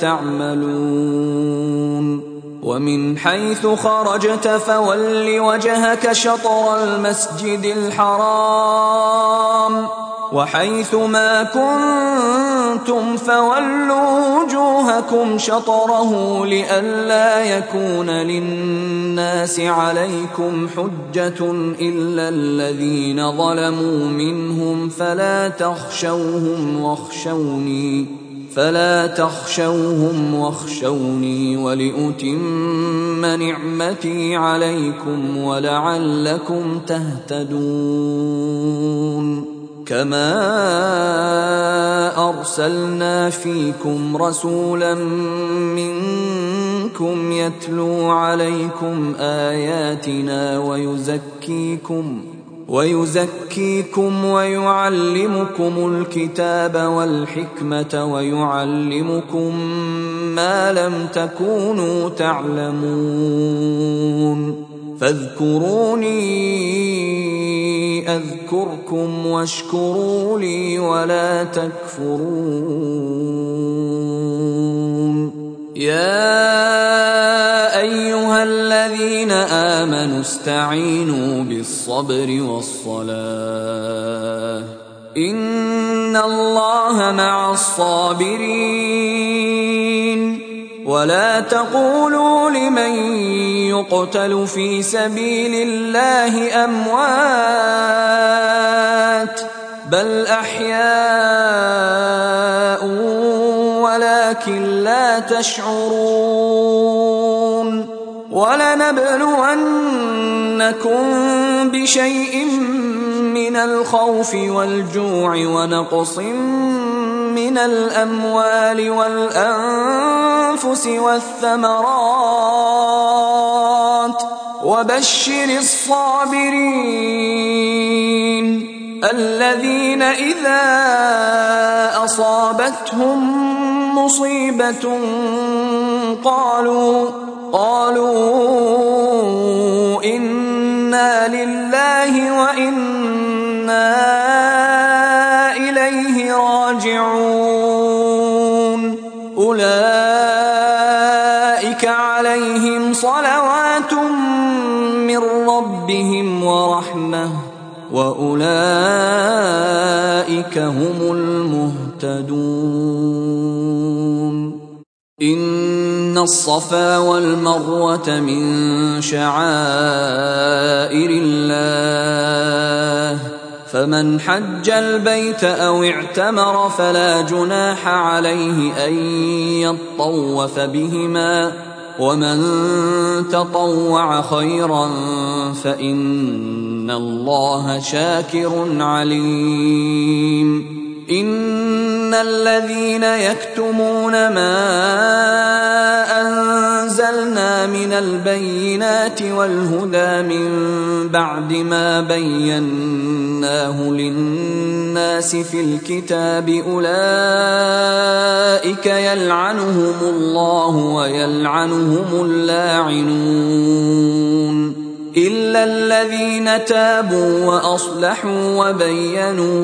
تعملون ومن حيث خرجت فول وجهك شطر المسجد الحرام وحيث ما كنتم فولوا وجوهكم شطره لئلا يكون للناس عليكم حجة إلا الذين ظلموا منهم فلا تخشوهم واخشوني ولأتم نعمتي عليكم ولعلكم تهتدون كما أرسلنا فيكم رسولا منكم يتلو عليكم آياتنا ويزكيكم ويعلمكم الكتاب والحكمة ويعلمكم ما لم تكونوا تعلمون فاذكروني أذكركم واشكروا لي ولا تكفرون يا أيها الذين آمنوا استعينوا بالصبر والصلاة إن الله مع الصابرين ولا تقولوا لمن يقتل في سبيل الله أموات بل أحياء ولكن لا تشعرون ولنبلونكم بشيء من الخوف والجوع ونقص من الأموال والأنفس والثمرات وبشر الصابرين الذين إذا أصابتهم مصيبة قالوا إنا لله وإنا إليه راجعون أولئك عليهم صلوات من ربهم ورحمة وأولئك هم المهتدون إن الصفا والمروة من شعائر الله فمن حج البيت أو اعتمر فلا جناح عليه أن يطوف بهما ومن تطوع خيرا فإن الله شاكر عليم إن الذين يكتمون ما أنزلنا من البينات والهدى من بعد ما بيناه للناس في الكتاب أولئك يلعنهم الله ويلعنهم اللاعنون إلا الذين تابوا وأصلحوا وبينوا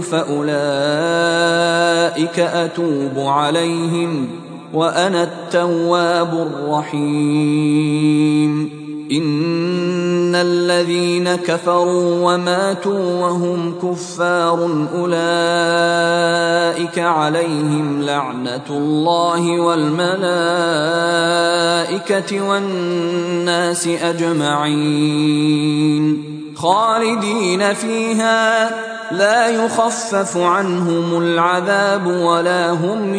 فأولئك أتوب عليهم وأنا التواب الرحيم إن الذين كفروا وماتوا وهم كفار أولئك عليهم لعنة الله والملائكة والناس أجمعين خالدين فيها لا يخفف عنهم العذاب ولا هم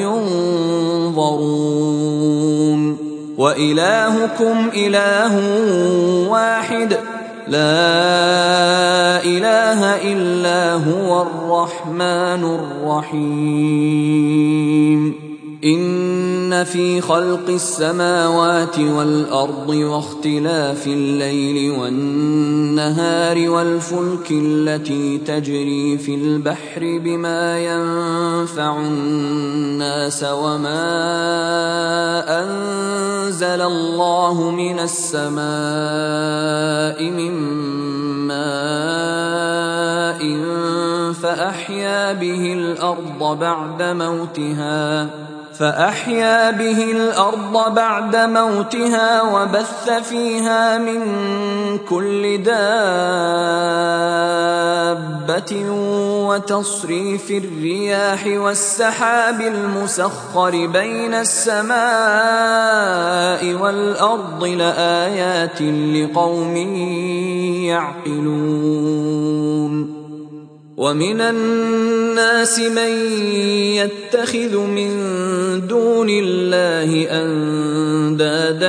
ينظرون وإلهكم إله واحد لا إله إلا هو الرحمن الرحيم إن في خلق السماوات والأرض واختلاف الليل والنهار والفلك التي تجري في البحر بما ينفع الناس وما أنزل الله من السماء من ماء فأحيا به الأرض بعد موتها وبث فيها من كل دابة وتصريف الرياح والسحاب المسخر بين السماء والأرض لآيات لقوم يعقلون ومن الناس من يتخذ من دون الله أندادا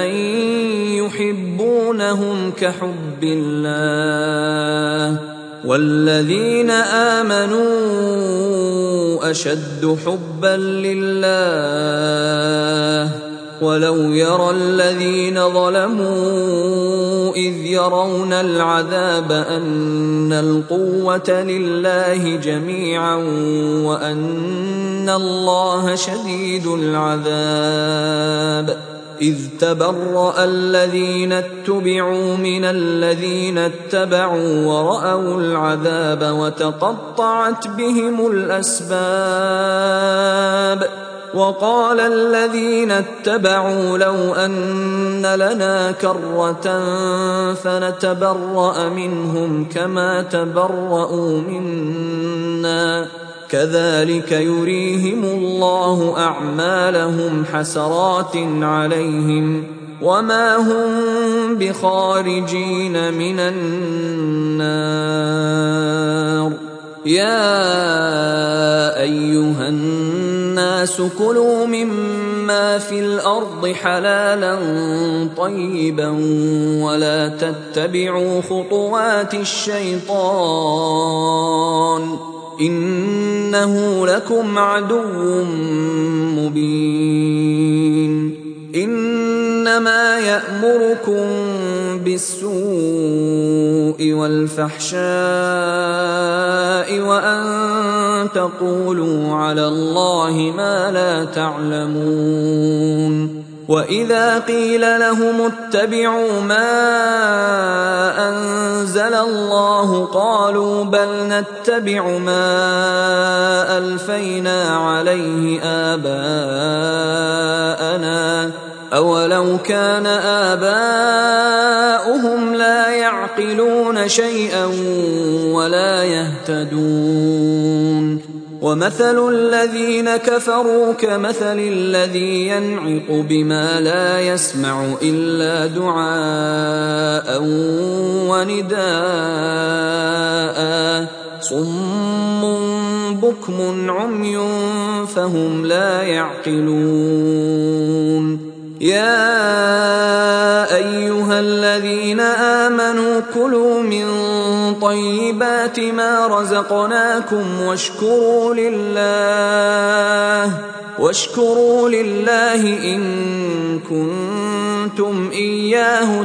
يحبونهم كحب الله والذين آمنوا أشد حبا لله ولو يرى الذين ظلموا إذ يرون العذاب أن القوة لله جميعا وأن الله شديد العذاب إذ تبرأ الذين اتبعوا من الذين اتبعوا ورأوا العذاب وتقطعت بهم الأسباب وقال الذين اتبعوا لو أن لنا كرة فنتبرأ منهم كما تبرأوا منا كذلك يريهم الله أعمالهم حسرات عليهم وما هم بخارجين من النار يا أيها الناس كلوا مما في الأرض حلالا طيبا ولا تتبعوا خطوات الشيطان إنه لكم عدو مبين إنما يأمركم بالسوء والفحشاء وأن تقولوا على الله ما لا تعلمون وإذا قيل لهم اتبعوا ما أنزل الله قالوا بل نتبع ما ألفينا عليه آباءنا أولو كان آباؤهم لا يعقلون شيئا ولا يهتدون ومثل الذين كفروا كمثل الذي ينعق بما لا يسمع إلا دعاء ونداء صم بكم عمي فهم لا يعقلون يا أيها الذين آمنوا كلوا من طيبات ما رزقناكم واشكروا لله إن كنتم إياه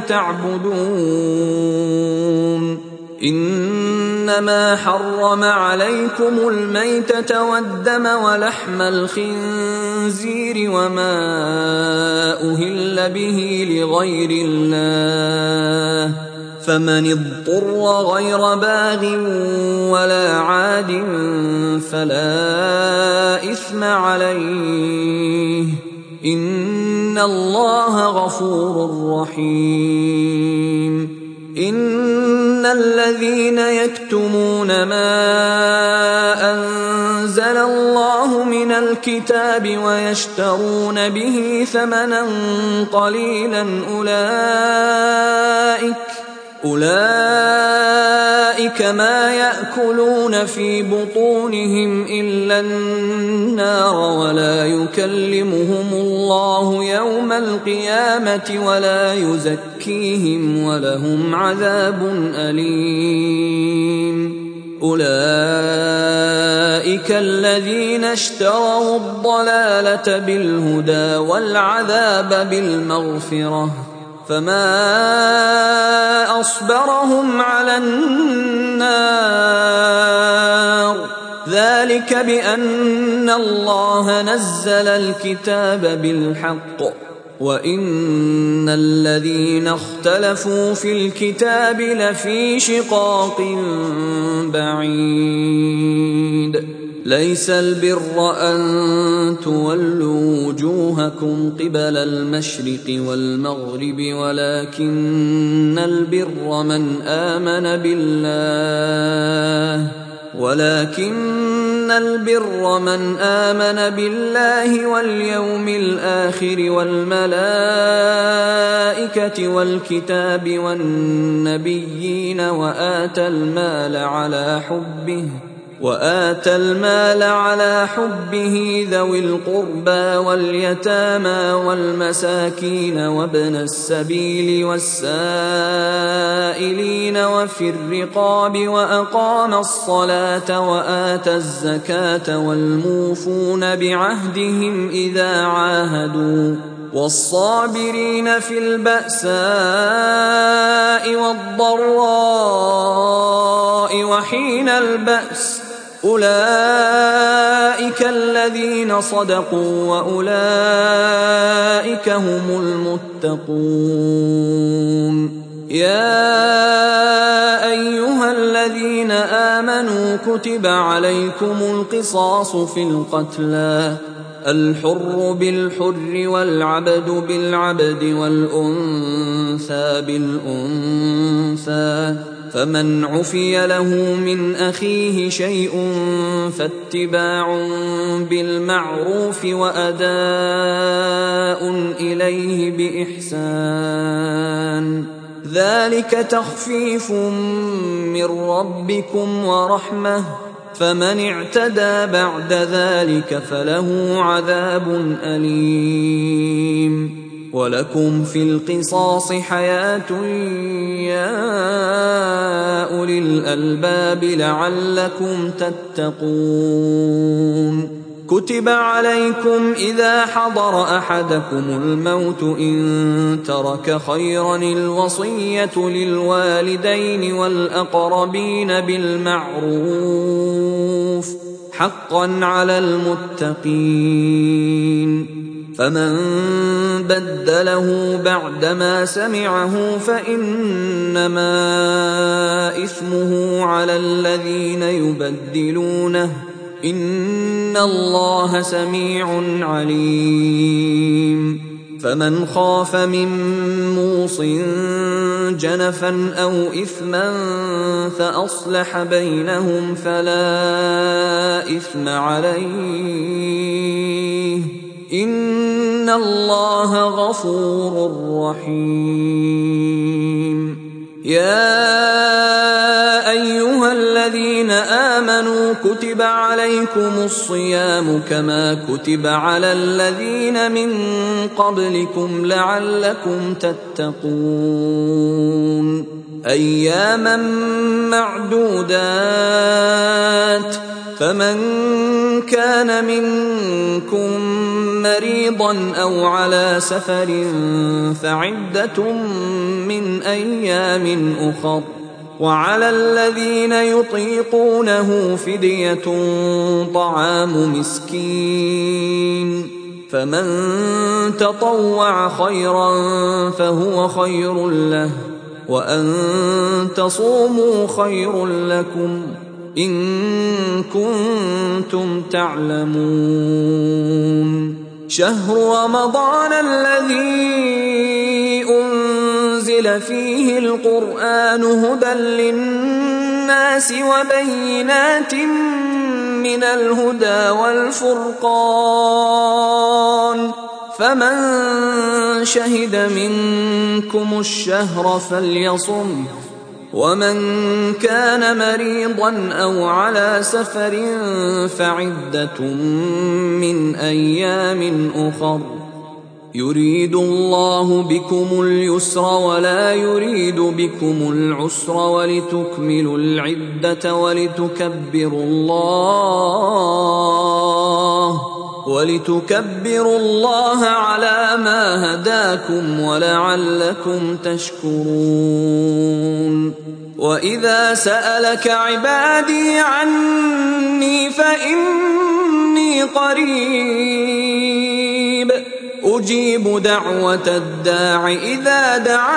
تعبدون إنما حرم عليكم الميتة والدم ولحم الخنزير وما أهل به لغير الله فمن اضطر غير باغ ولا عاد فلا إثم عليه إن الله غفور رحيم إن الذين يكتمون ما أنزل الله من الكتاب ويشترون به ثمنا قليلا أولئك ما يأكلون في بطونهم إلا النار ولا يكلمهم الله يوم القيامة ولا يزكيهم ولهم عذاب أليم أولئك الذين اشتروا الضلالة بالهدى والعذاب بالمغفرة فما أصبرهم على النار ذلك بأن الله نزل الكتاب بالحق وإن الذين اختلفوا في الكتاب لفي شقاق بعيد ليس البر أن تولوا وجوهكم قبل المشرق والمغرب ولكن البر من آمن بالله واليوم الآخر والملائكة والكتاب والنبيين وآتى المال على حبه ذوي القربى واليتامى والمساكين وابن السبيل والسائلين وفي الرقاب وأقام الصلاة وآتى الزكاة والموفون بعهدهم إذا عاهدوا والصابرين في البأساء والضراء وحين البأس أولئك الذين صدقوا وأولئك هم المتقون يا أيها الذين آمنوا كتب عليكم القصاص في القتلى الحر بالحر والعبد بالعبد والأنثى بالأنثى فمن عفي له من أخيه شيء فاتباع بالمعروف وأداء إليه بإحسان ذلك تخفيف من ربكم ورحمة فمن اعتدى بعد ذلك فله عذاب أليم ولكم في القصاص حياة يا أولي الألباب لعلكم تتقون. كتب عليكم إذا حضر أحدكم الموت إن ترك خيرا الوصية للوالدين والأقربين بالمعروف حقا على المتقين. فمن بدله بعدما سمعه فإنما إثمه على الذين يبدلونه إن الله سميع عليم. فمن خاف من موص جنفا أو إثما فأصلح بينهم فلا إثم عليه إن الله غفور رحيم. يا أيها الذين آمنوا كتب عليكم الصيام كما كتب على الذين من قبلكم لعلكم تتقون. أياما معدودات فمن كان منكم مريضا أو على سفر فعدة من أيام أخر وعلى الذين يطيقونه فدية طعام مسكين فمن تطوع خيرا فهو خير له وأن تصوموا خير لكم إن كنتم تعلمون. شهر رمضان الذي أنزل فيه القرآن هدى للناس وبينات من الهدى والفرقان فمن شهد منكم الشهر فليصمه ومن كان مريضا أو على سفر فعدة من أيام أخر يريد الله بكم اليسر ولا يريد بكم العسر ولتكملوا العدة ولتكبروا الله على ما هداكم ولعلكم تشكرون. وإذا سألك عبادي عني فإني قريب أجيب دعوة الداع إذا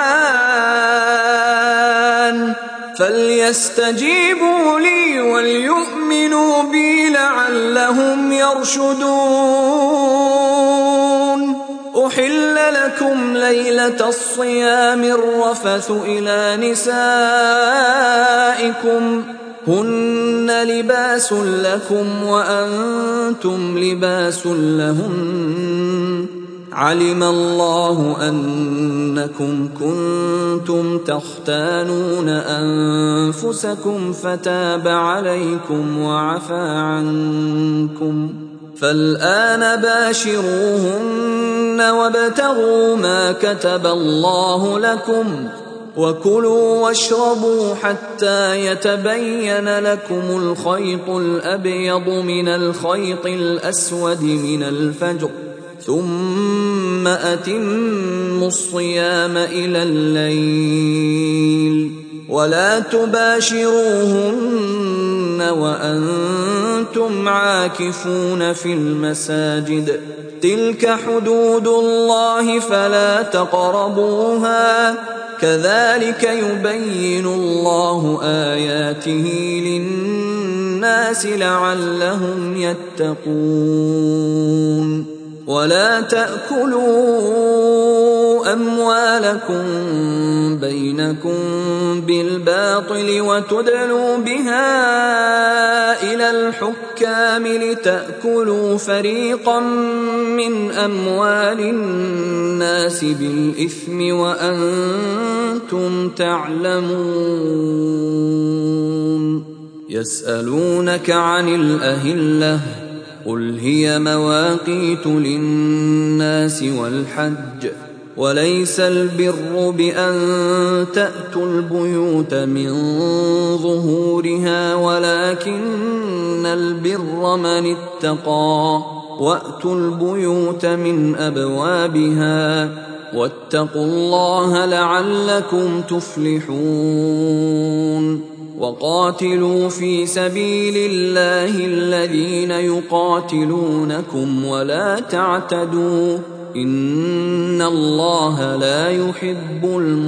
دعان فليستجيبوا لي وليؤمنوا بي لعلهم يرشدون. أحل لكم ليلة الصيام الرفث إلى نسائكم هن لباس لكم وأنتم لباس لهن علم الله أنكم كنتم تختانون أنفسكم فتاب عليكم وعفى عنكم فالآن باشروهن وابتغوا ما كتب الله لكم وكلوا واشربوا حتى يتبين لكم الخيط الأبيض من الخيط الأسود من الفجر ثم أتموا الصيام إلى الليل ولا تباشروهن وأنتم عاكفون في المساجد تلك حدود الله فلا تقربوها كذلك يبين الله آياته للناس لعلهم يتقون. ولا تأكلوا أموالكم بينكم بالباطل وتدلوا بها إلى الحكام لتأكلوا فريقا من أموال الناس بالإثم وأنتم تعلمون. يسألونك عن الأهلة قل هي مواقيت للناس والحج وليس البر بأن تأتوا البيوت من ظهورها ولكن البر من اتقى وأتوا البيوت من أبوابها واتقوا الله لعلكم تفلحون وقاتلوا في سبيل الله الذين يقاتلونكم ولا تعتدوا إن الله لا يحب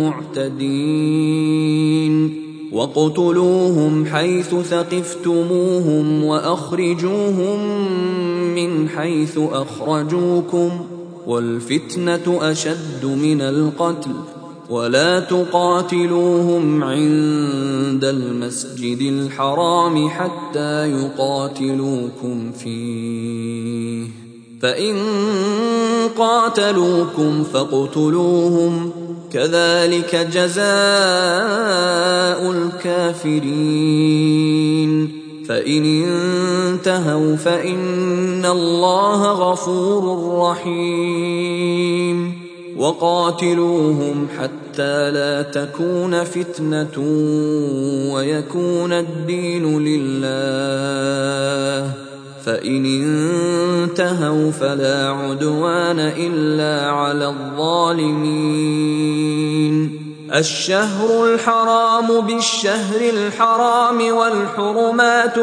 المعتدين واقتلوهم حيث ثقفتموهم وأخرجوهم من حيث أخرجوكم والفتنة أشد من القتل ولا تقاتلوهم عند المسجد الحرام حتى يقاتلوكم فيه فإن قاتلوكم فاقتلوهم كذلك جزاء الكافرين فإن انتهوا فإن الله غفور رحيم وقاتلوهم حتى لا تكون فتنة ويكون الدين لله فإن انتهوا فلا عدوان إلا على الظالمين الشهر الحرام بالشهر الحرام والحرمات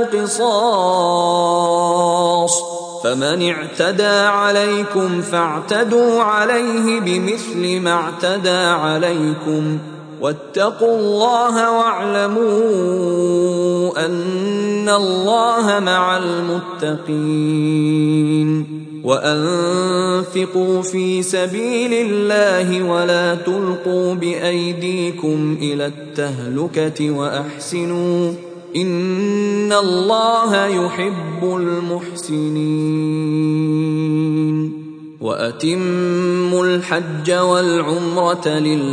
قصاص فمن اعتدى عليكم فاعتدوا عليه بمثل ما اعتدى عليكم واتقوا الله واعلموا أن الله مع المتقين وأنفقوا في سبيل الله ولا تلقوا بأيديكم إلى التهلكة وأحسنوا إن الله يحب المحسنين وأتموا الحج والعمرة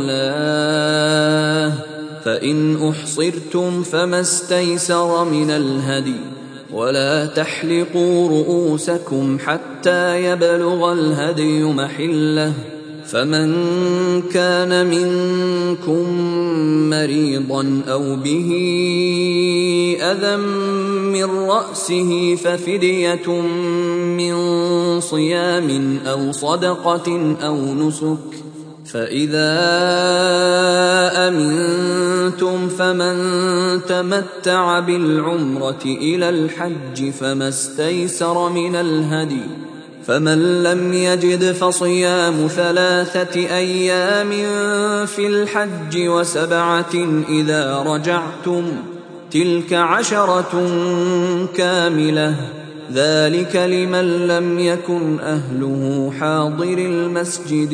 لله فإن أحصرتم فما استيسر من الهدي ولا تحلقوا رؤوسكم حتى يبلغ الهدي محله فمن كان منكم مريضا أو به أذى من رأسه ففدية من صيام أو صدقة أو نسك فإذا أمنتم فمن تمتع بالعمرة إلى الحج فما استيسر من الهدي فمن لم يجد فصيام 3 أيام في الحج و7 إذا رجعتم تلك 10 كاملة ذلك لمن لم يكن أهله حاضر المسجد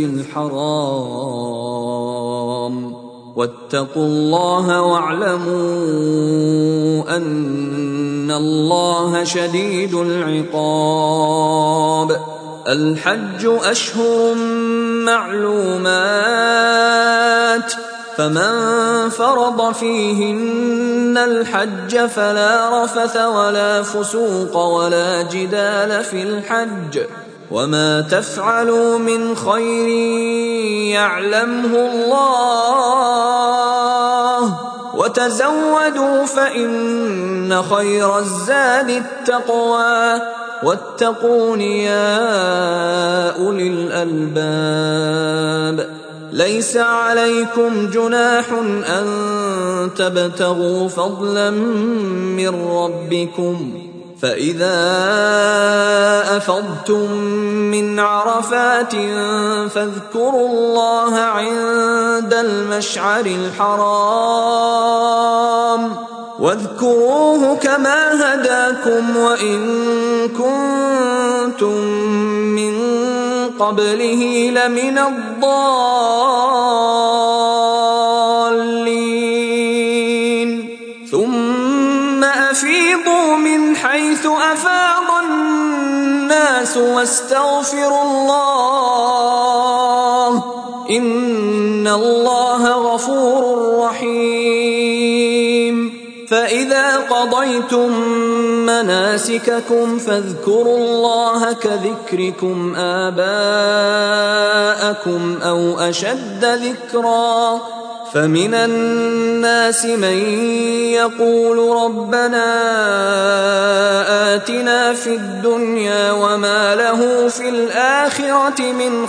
الحرام واتقوا الله واعلموا أن الله شديد العقاب الحج أشهر معلومات فمن فرض فيهن الحج فلا رفث ولا فسوق ولا جدال في الحج وما تفعلوا من خير يعلمه الله وتزودوا فإن خير الزاد التقوى واتقون يا أولي الألباب ليس عليكم جناح أن تبتغوا فضلا من ربكم فإذا أفضتم من عرفات فاذكروا الله عند المشعر الحرام واذكروه كما هداكم وإن كنتم من قبله لمن الضالين ثم أفيضوا من حيث أفاض الناس واستغفروا الله إن الله غفور رحيم فإذا قضيتم مناسككم فاذكروا الله كذكركم آباءكم آباءكم أو أشد ذكرا فمن الناس من يقول ربنا آتنا في الدنيا وما له في الآخرة من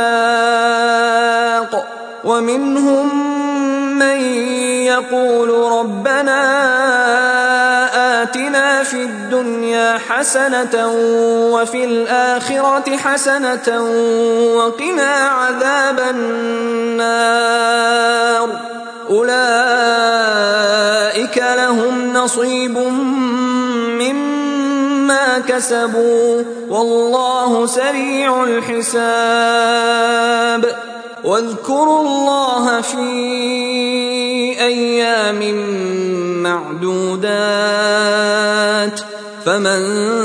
خلاق ومنهم من يقول ربنا آتنا في الدنيا حسنة وفي الآخرة حسنة وقنا عذاب النار أولئك لهم نصيب مما كسبوا والله سريع الحساب واذكروا الله في أيام معدودات فمن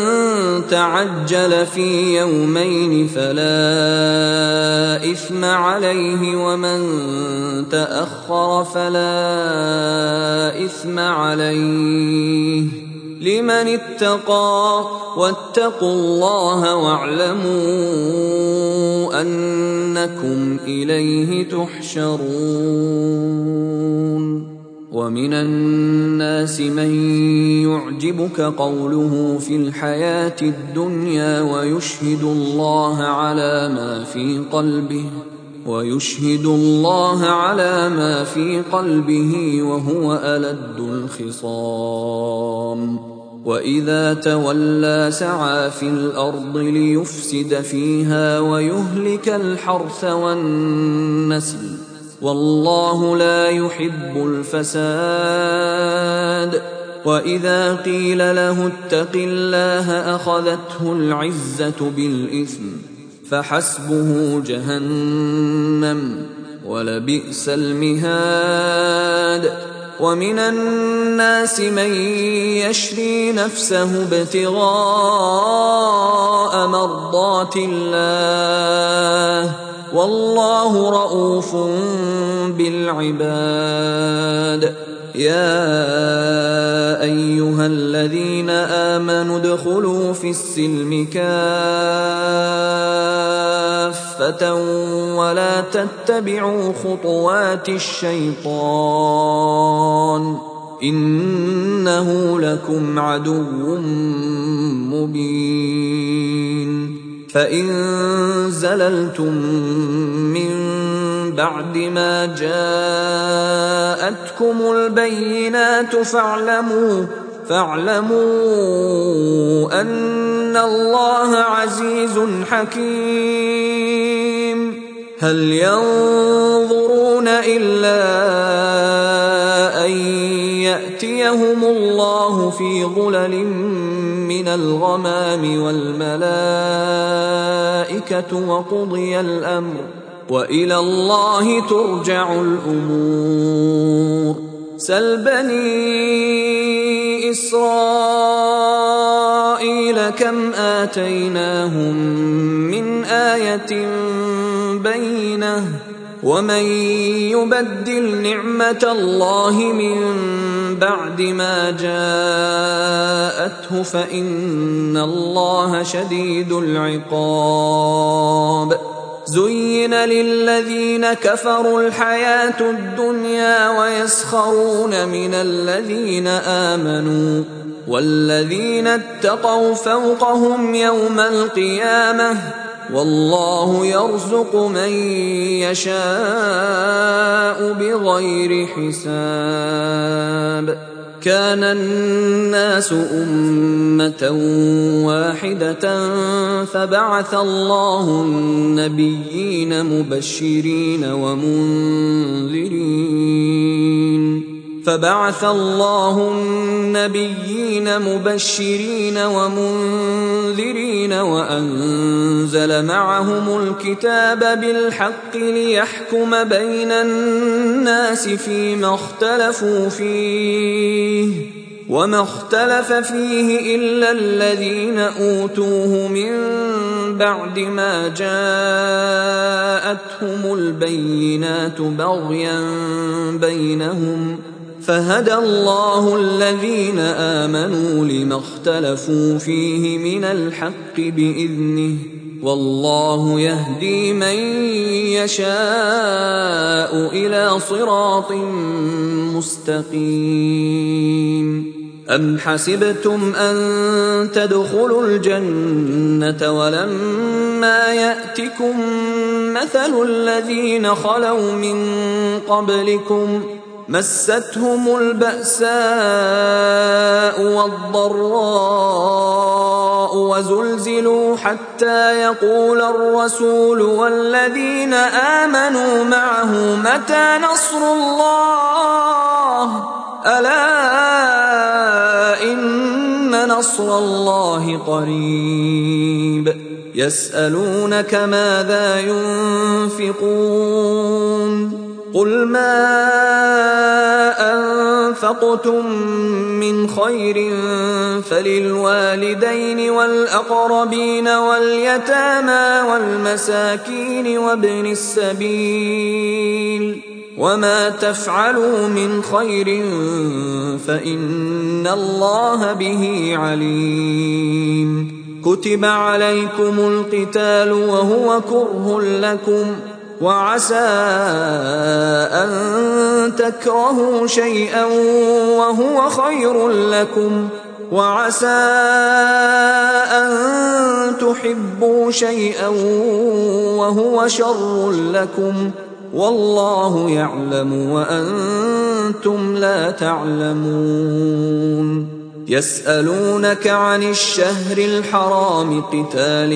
تعجل في يومين فلا إثم عليه ومن تأخر فلا إثم عليه لمن اتقى واتقوا الله واعلموا أنكم إليه تحشرون ومن الناس من يعجبك قوله في الحياة الدنيا ويشهد الله على ما في قلبه وهو ألد الخصام وإذا تولى سعى في الأرض ليفسد فيها ويهلك الحرث والنسل والله لا يحب الفساد وإذا قيل له اتق الله أخذته العزة بالإثم فحسبه جهنم ولبئس المهاد ومن الناس من يشري نفسه ابتغاء مرضات الله والله رؤوف بالعباد يا أيها الذين آمنوا ادخلوا في السلم كافة ولا تتبعوا خطوات الشيطان إنه لكم عدو مبين فإن زللتم من بعد ما جاءتكم البينات فاعلموا أن الله عزيز حكيم هل ينظرون إلا أن يأتيهم الله في ظلل من الغمام والملائكة وقضي الأمر وإلى الله ترجع الأمور سل بني إسرائيل كم آتيناهم من آية بينة ومن يبدل نعمة الله من بعد ما جاءته فإن الله شديد العقاب زين للذين كفروا الحياة الدنيا ويسخرون من الذين آمنوا والذين اتقوا فوقهم يوم القيامة والله يرزق من يشاء بغير حساب كان الناس أمة واحدة فبعث الله النبيين مبشرين ومنذرين وأنزل معهم الكتاب بالحق ليحكم بين الناس فيما اختلفوا فيه وما اختلف فيه إلا الذين أوتوه من بعد ما جاءتهم البينات بغيا بينهم فهدى الله الذين آمنوا لما اختلفوا فيه من الحق بإذنه والله يهدي من يشاء إلى صراط مستقيم. أم حسبتم أن تدخلوا الجنة ولما يأتكم مثل الذين خلوا من قبلكم مستهم البأساء والضراء وزلزلوا حتى يقول الرسول والذين آمنوا معه متى نصر الله ألا إن نصر الله قريب. يسألونك ماذا ينفقون قل ما أنفقتم من خير فللوالدين والأقربين واليتامى والمساكين وابن السبيل وما تفعلوا من خير فإن الله به عليم. كتب عليكم القتال وهو كره لكم وعسى أن تكرهوا شيئا وهو خير لكم وعسى أن تحبوا شيئا وهو شر لكم والله يعلم وأنتم لا تعلمون. يسألونك عن الشهر الحرام قتال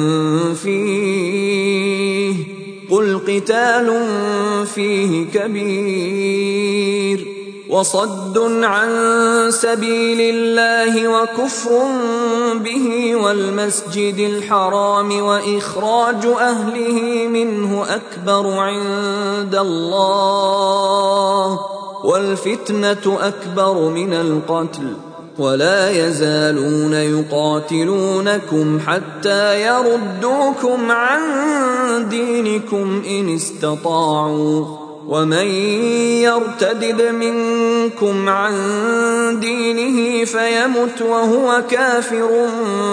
فيه قل قتال فيه كبير وصد عن سبيل الله وكفر به والمسجد الحرام وإخراج أهله منه أكبر عند الله والفتنة أكبر من القتل ولا يزالون يقاتلونكم حتى يردوكم عن دينكم إن استطاعوا ومن يرتدد منكم عن دينه فيمت وهو كافر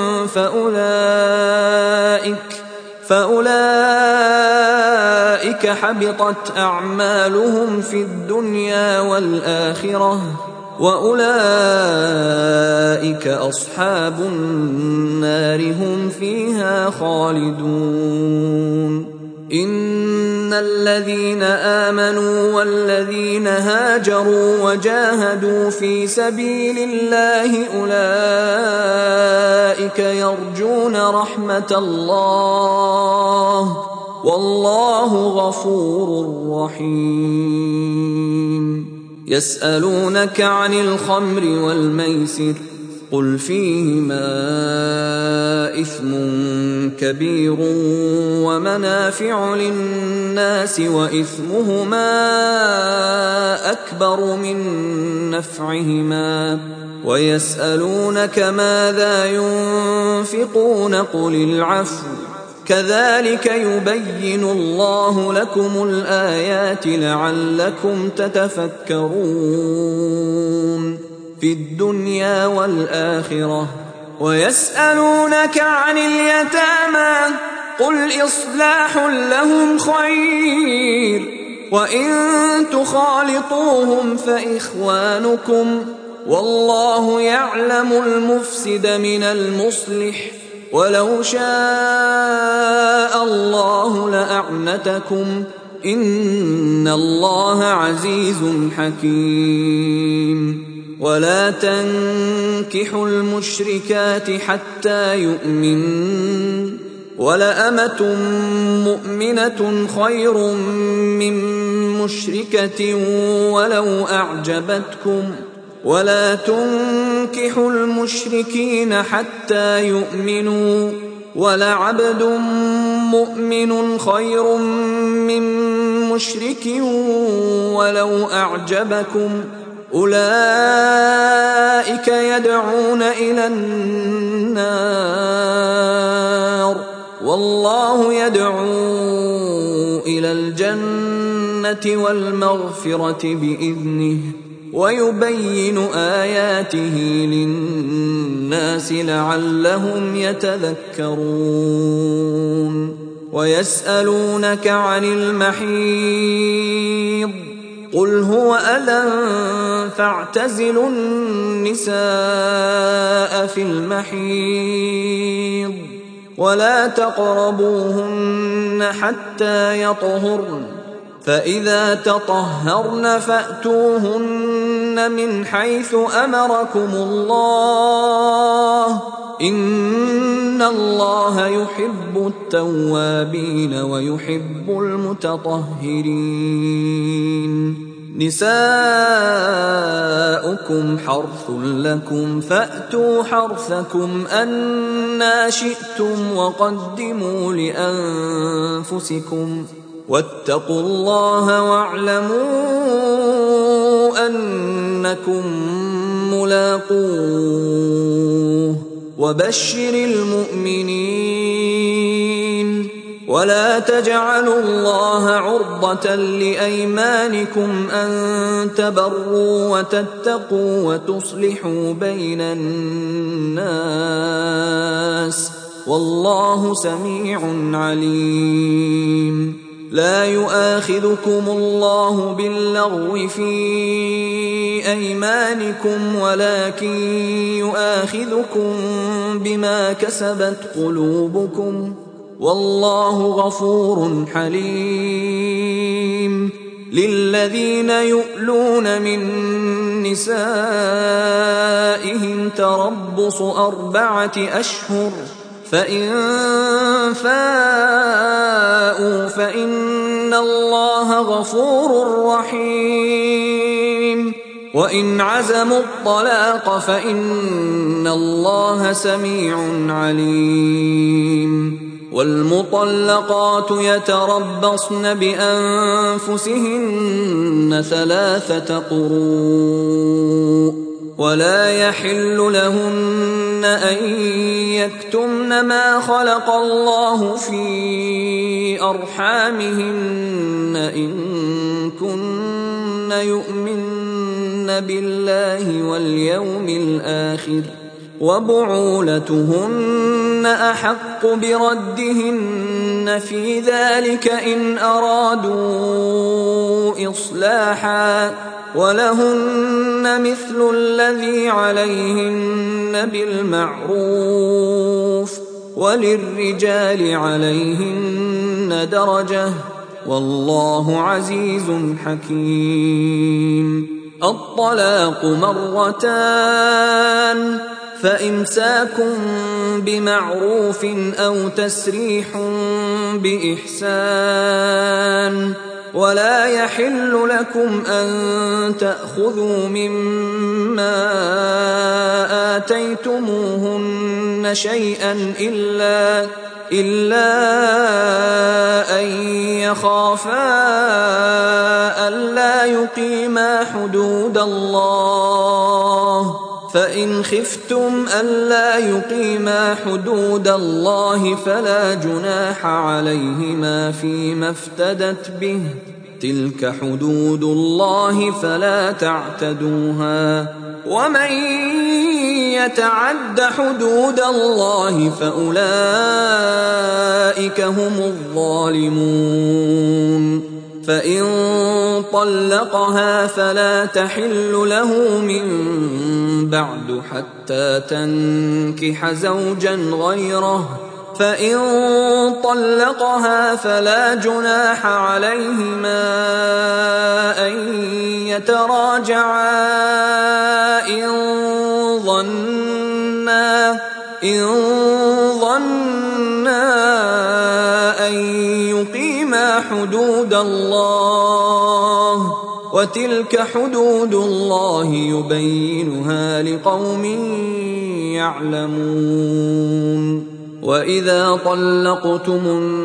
فأولئك حبطت أعمالهم في الدنيا والآخرة وأولئك أصحاب النار هم فيها خالدون. إن الذين آمنوا والذين هاجروا وجاهدوا في سبيل الله أولئك يرجون رحمة الله والله غفور رحيم. يسألونك عن الخمر والميسر قل فيهما إثم كبير ومنافع للناس وإثمهما أكبر من نفعهما ويسألونك ماذا ينفقون قل العفو كذلك يبين الله لكم الآيات لعلكم تتفكرون في الدنيا والآخرة. ويسألونك عن اليتامى قل إصلاح لهم خير وإن تخالطوهم فإخوانكم والله يعلم المفسد من المصلح ولو شاء الله لأعنتكم إن الله عزيز حكيم. ولا تنكحوا المشركات حتى يؤمنن ولأمة مؤمنة خير من مشركة ولو أعجبتكم ولا تنكحوا المشركين حتى يؤمنوا ولعبد مؤمن خير من مشرك ولو أعجبكم أولئك يدعون إلى النار والله يدعو إلى الجنة والمغفرة بإذنه ويبين آياته للناس لعلهم يتذكرون ويسألونك عن المحيض قل هو أذى فاعتزلوا النساء في المحيض ولا تقربوهن حتى يطهرن فإذا تطهرن فأتوهن من حيث أمركم الله إن الله يحب التوابين ويحب المتطهرين نساؤكم حرث لكم فأتوا حرثكم أنى شئتم وقدموا لأنفسكم واتقوا الله واعلموا أنكم ملاقوه وبشر المؤمنين ولا تجعلوا الله عرضة لأيمانكم أن تبروا وتتقوا وتصلحوا بين الناس والله سميع عليم لا يؤاخذكم الله باللغو في أيمانكم ولكن يؤاخذكم بما كسبت قلوبكم والله غفور حليم للذين يؤلون من نسائهم تربص 4 أشهر فإن فاءوا فإن الله غفور رحيم وإن عزموا الطلاق فإن الله سميع عليم والمطلقات يتربصن بأنفسهن 3 قروء ولا يحل لهن أن يكتمن ما خلق الله في أرحامهن إن كن يؤمن بالله واليوم الآخر وبعولتهن أحق بردهن في ذلك إن أرادوا إصلاحا ولهن مثل الذي عليهن بالمعروف وللرجال عليهن درجة والله عزيز حكيم الطلاق 2 فإمساك بمعروف أو تسريح بإحسان ولا يحل لكم أن تأخذوا مما آتيتموهن شيئا إلا أن يخافا ألا يقيما حدود الله فإن خفتم ألا يقيما حدود الله فلا جناح عليهما فيما افتدت به تلك حدود الله فلا تعتدوها ومن يتعد حدود الله فأولئك هم الظالمون فإن طلقها فلا تحل له من بعد حتى تنكح زوجا غيره فإن طلقها فلا جناح عليهما أن يتراجعا إن ظنا أن يقيما حدود الله وتلك حدود الله يبينها لقوم يعلمون وإذا طلقتم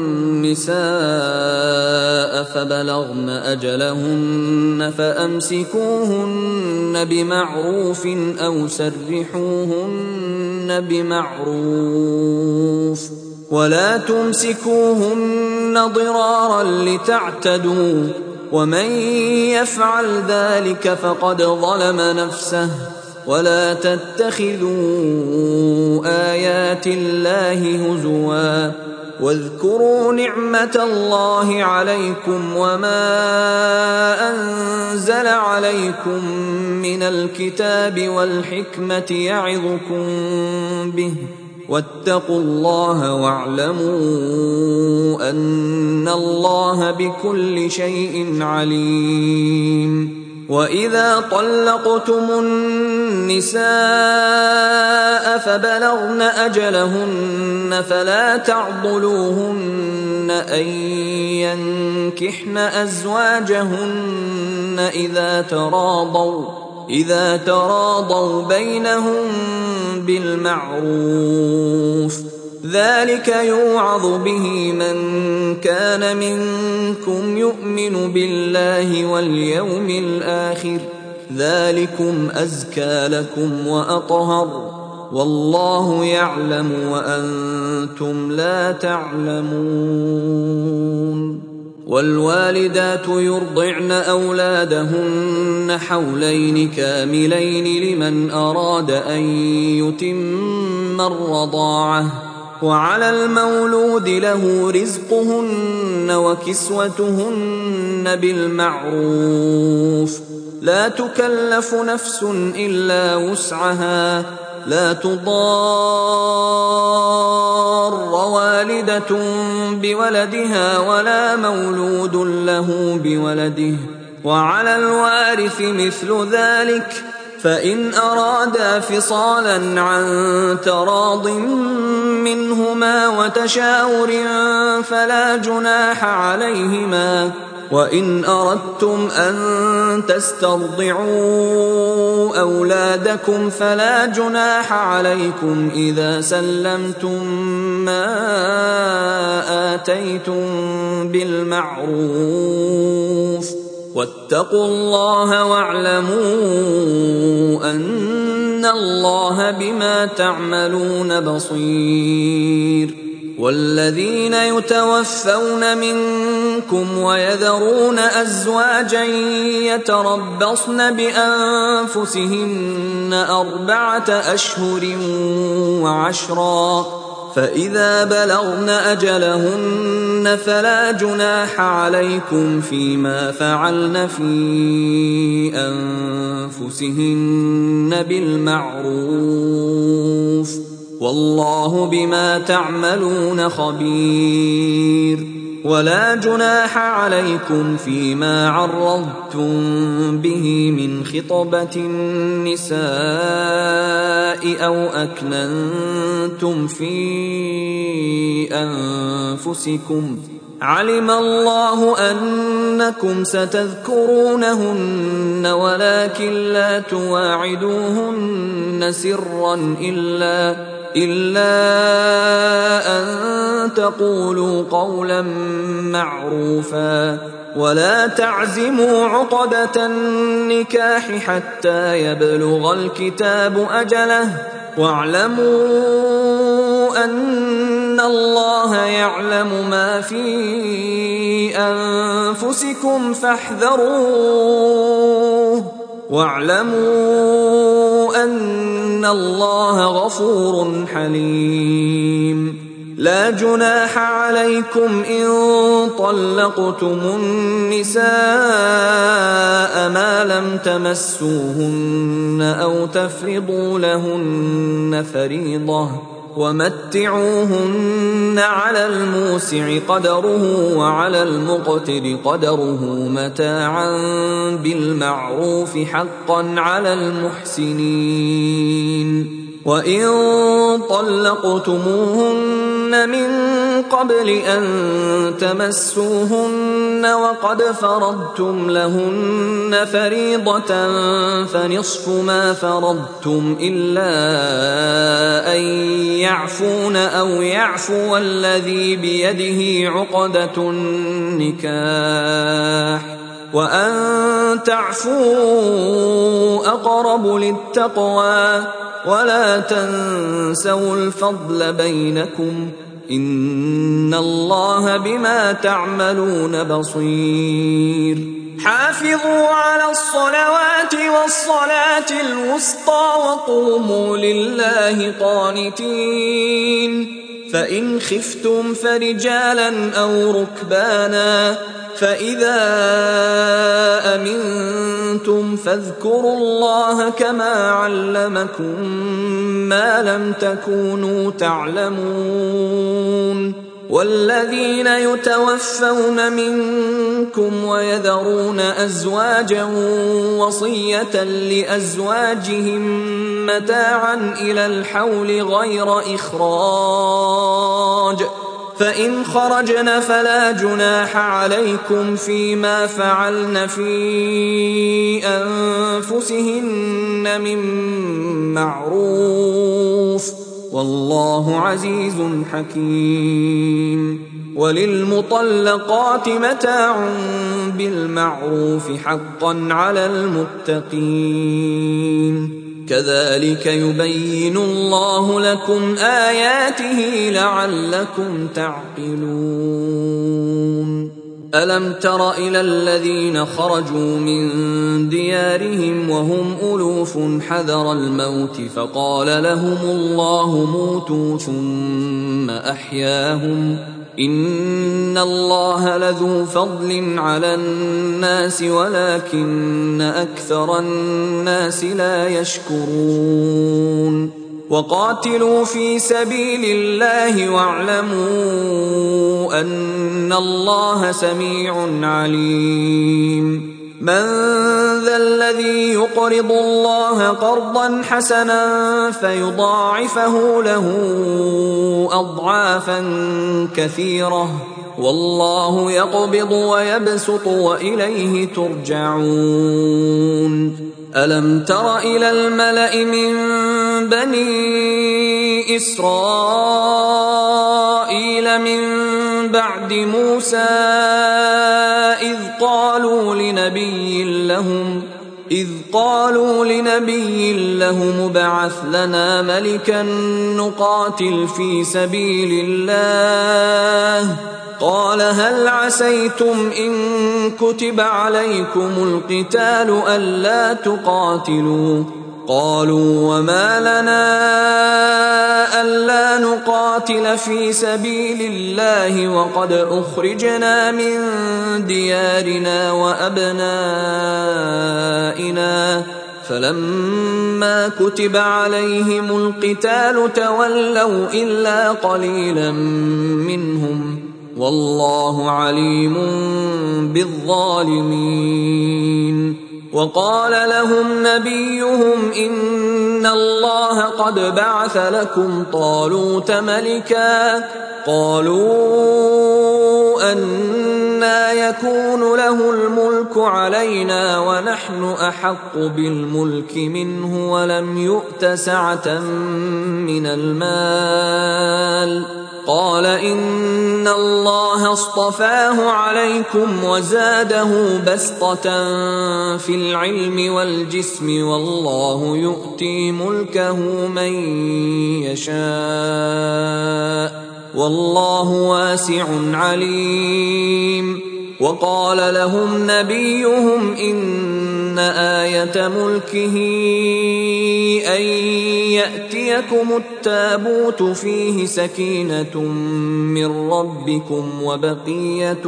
النساء فبلغن أجلهن فأمسكوهن بمعروف أو سرحوهن بمعروف ولا تمسكوهن ضرارا لتعتدوا ومن يفعل ذلك فقد ظلم نفسه ولا تتخذوا آيات الله هزوا واذكروا نعمة الله عليكم وما أنزل عليكم من الكتاب والحكمة يعظكم به واتقوا الله واعلموا أن الله بكل شيء عليم. وإذا طلقتم النساء فبلغن أجلهن فلا تعضلوهن أن ينكحن أزواجهن إذا تراضوا بينهم بالمعروف ذلك يوعظ به من كان منكم يؤمن بالله واليوم الآخر ذلكم أزكى لكم وأطهر والله يعلم وأنتم لا تعلمون. والوالدات يرضعن أولادهن حولين كاملين لمن أراد أن يتم الرضاعة وعلى المولود له رزقهن وكسوتهن بالمعروف لا تكلف نفس إلا وسعها لا تضار والدة بولدها ولا مولود له بولده وعلى الوارث مثل ذلك فإن أرادا فصالا عن تراض منهما وتشاور فلا جناح عليهما وإن أردتم أن تسترضعوا أولادكم فلا جناح عليكم إذا سلمتم ما آتيتم بالمعروف واتقوا الله واعلموا أن الله بما تعملون بصير. والذين يتوفون منكم ويذرون أزواجا يتربصن بأنفسهن 4 أشهر و10 فإذا بلغن أجلهن فلا جناح عليكم فيما فعلن في أنفسهن بالمعروف والله بما تعملون خبير. ولا جناح عليكم فيما عرضتم به من خطبة النساء أو أكننتم في أنفسكم علم الله أنكم ستذكرونهن ولكن لا تواعدوهن سرا إلا أن تقولوا قولا معروفا ولا تعزموا عقدة النكاح حتى يبلغ الكتاب أجله واعلموا أن الله يعلم ما في أنفسكم فاحذروه واعلموا أن الله غفور حليم. لا جناح عليكم إن طلقتم النساء ما لم تمسوهن أو تفرضوا لهن فريضة ومتعوهن على الموسع قدره وعلى المقتر قدره متاعا بالمعروف حقا على المحسنين. وإن طلقتموهن من قبل أن تمسوهن وقد فرضتم لهن فريضة فنصف ما فرضتم إلا أن يعفون أو يعفو الذي بيده عقدة النكاح وأن تعفوا أقرب للتقوى ولا تنسوا الفضل بينكم إن الله بما تعملون بصير. حافظوا على الصلوات والصلاة الوسطى وقوموا لله قانتين فإن خفتم فرجالا أو ركبانا فإذا أمنتم فاذكروا الله كما علمكم ما لم تكونوا تعلمون والذين يتوفون منكم ويذرون أزواجا وصية لأزواجهم متاعا إلى الحول غير إخراج فإن خرجن فلا جناح عليكم فيما فعلن في أنفسهن من معروف والله عزيز حكيم وللمطلقات متاع بالمعروف حقا على المتقين كذلك يبين الله لكم آياته لعلكم تعقلون ألم تر إلى الذين خرجوا من ديارهم وهم ألوف حذر الموت فقال لهم الله موتوا ثم أحياهم إن الله لذو فضل على الناس ولكن أكثر الناس لا يشكرون وقاتلوا في سبيل الله واعلموا أن الله سميع عليم من ذا الذي يقرض الله قرضا حسنا فيضاعفه له أضعافا كثيرة والله يقبض ويبسط وإليه ترجعون ألم تر إلى الملأ من بني إسرائيل من بعد موسى إذ قالوا لنبي لهم ابعث لنا ملكا نقاتل في سبيل الله قال هل عسيتم إن كتب عليكم القتال ألا تقاتلوا قالوا وما لنا ألا نقاتل في سبيل الله وقد أخرجنا من ديارنا وأبنائنا فلما كتب عليهم القتال تولوا إلا قليلا منهم والله عليم بالظالمين وقال لهم نبيهم إن الله قد بعث لكم طالوت ملكا قالوا أنى يكون له الملك علينا ونحن أحق بالملك منه ولم يؤت سعة من المال قال إن الله اصطفاه عليكم وزاده بسطة في العلم والجسم والله يؤتي ملكه من يشاء والله واسع عليم وقال لهم نبيهم إن آية ملكه أن يأتيكم التابوت فيه سكينة من ربكم وبقية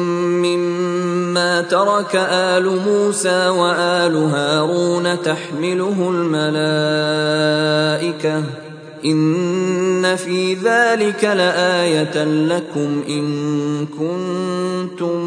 مما ترك آل موسى وآل هارون تحمله الملائكة إن في ذلك لآية لكم إن كنتم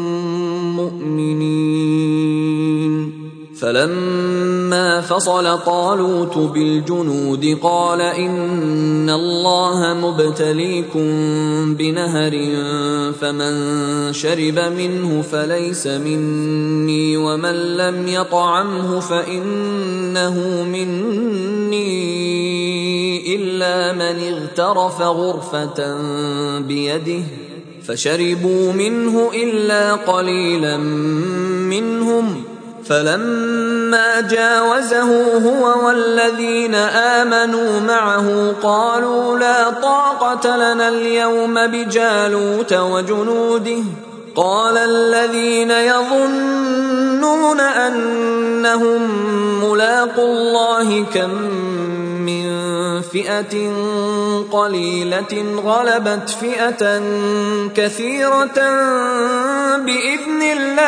مؤمنين فلما فصل طالوت بالجنود قال إن الله مبتليكم بنهر فمن شرب منه فليس مني ومن لم يطعمه فإنه مني إلا من اغترف غرفة بيده فشربوا منه إلا قليلا منهم فلما جاوزه هو والذين آمنوا معه قالوا لا طاقة لنا اليوم بجالوت وجنوده قال الذين يظنون يحسبون أنهم ملاقو الله كم من فئة قليلة غلبت فئة كثيرة بإذن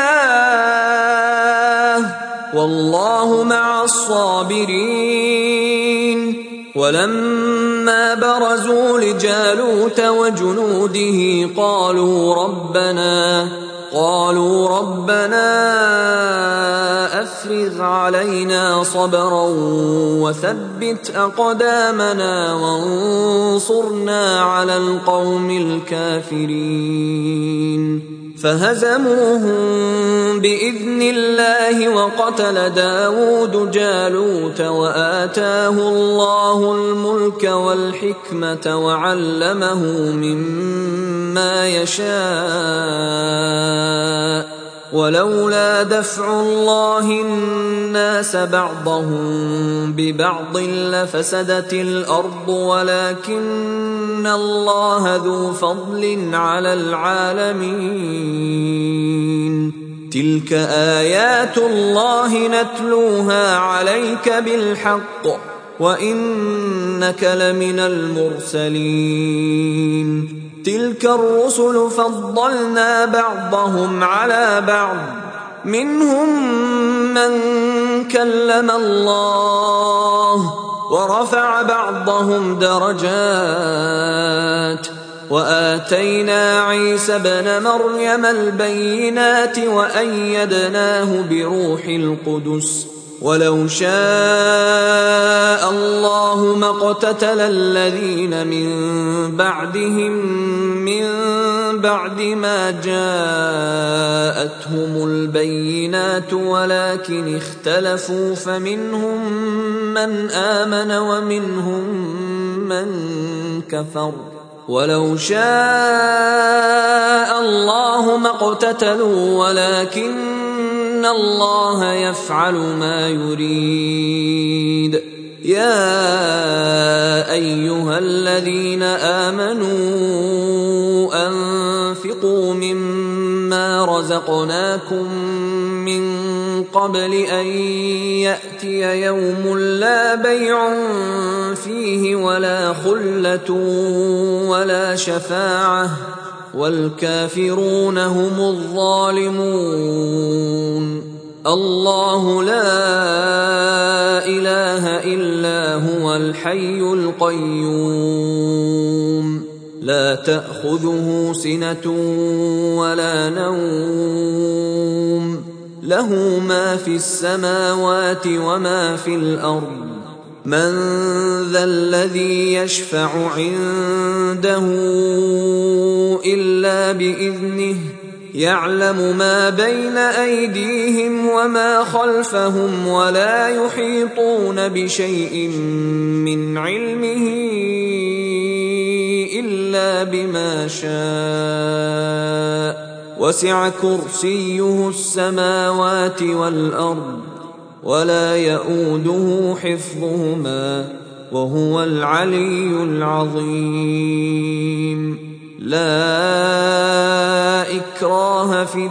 الله والله مع الصابرين. ولما برزوا لجالوت وجنوده قالوا ربنا أفرغ علينا صبرا وثبت أقدامنا وانصرنا على القوم الكافرين. فهزموهم بإذن الله وقتل داود جالوت وآتاه الله الملك والحكمة وعلمه مما يشاء ولولا دفع الله الناس بعضهم ببعض لفسدت الأرض ولكن الله ذو فضل على العالمين. تلك آيات الله نتلوها عليك بالحق وإنك لمن المرسلين. تلك الرسل فضلنا بعضهم على بعض منهم من كلم الله ورفع بعضهم درجات وآتينا عيسى ابن مريم البينات وأيدناه بروح القدس ولو شاء الله ما اقتتل الذين من بعدهم من بعد ما جاءتهم البينات ولكن اختلفوا فمنهم من آمن ومنهم من كفر ولو شاء الله ما اقتتلوا ولكن الله يفعل ما يريد. يا أيها الذين آمنوا أنفقوا مما رزقناكم من قبل أن يأتي يوم لا بيع فيه ولا خلة ولا شفاعة والكافرون هم الظالمون. الله لا إله إلا هو الحي القيوم لا تأخذه سنة ولا نوم له ما في السماوات وما في الأرض. من ذا الذي يشفع عنده إلا بإذنه يعلم ما بين أيديهم وما خلفهم ولا يحيطون بشيء من علمه إلا بما شاء وسع كرسيه السماوات والأرض ولا يؤوده حفظهما وهو العلي العظيم. لا إكراه في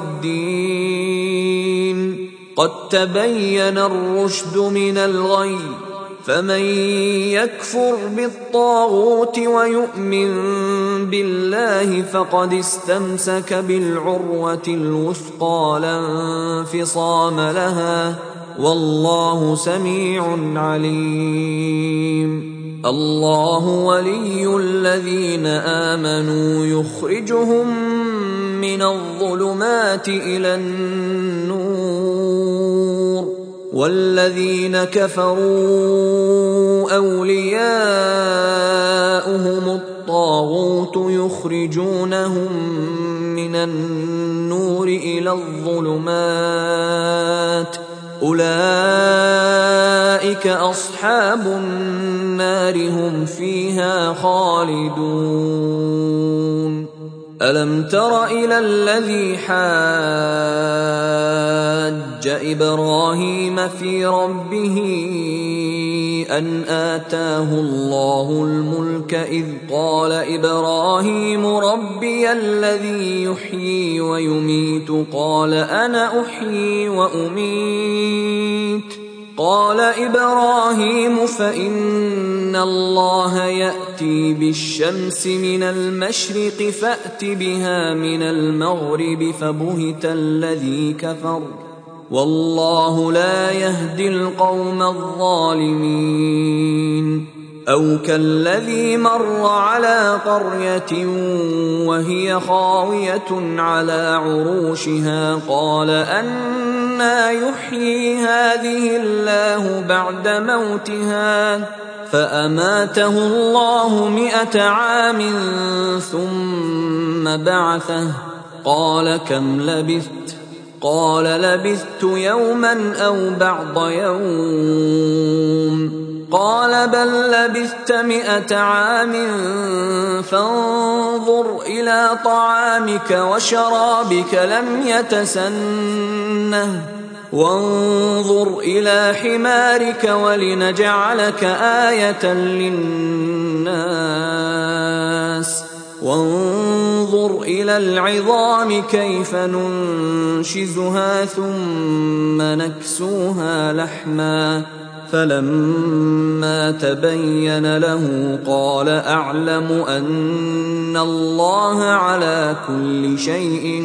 الدين قد تبين الرشد من الغي فمن يكفر بالطاغوت ويؤمن بالله فقد استمسك بالعروة الوثقى لا انفصام لها والله سميع عليم. الله ولي الذين آمنوا يخرجهم من الظلمات إلى النور والذين كفروا أولياؤهم الطاغوت يخرجونهم من النور إلى الظلمات أولئك أصحاب النار هم فيها خالدون. ألم تر إلى الذي حاج إبراهيم في ربه أن آتاه الله الملك إذ قال إبراهيم ربي الذي يحيي ويميت قال أنا أحيي وأميت قال إبراهيم فإن الله يأتي بالشمس من المشرق فأت بها من المغرب فبهت الذي كفر والله لا يهدي القوم الظالمين أو كالذي مر على قرية وهي خاوية على عروشها قال أنى يحيي هذه الله بعد موتها فأماته الله 100 عام ثم بعثه قال كم لبثت قال لبثت يوما أو بعض يوم قال بل لبثت 100 عام فانظر إلى طعامك وشرابك لم يتسنه وانظر إلى حمارك ولنجعلك آية للناس وانظر إلى العظام كيف ننشزها ثم نكسوها لحما فلما تبين له قال أعلم أن الله على كل شيء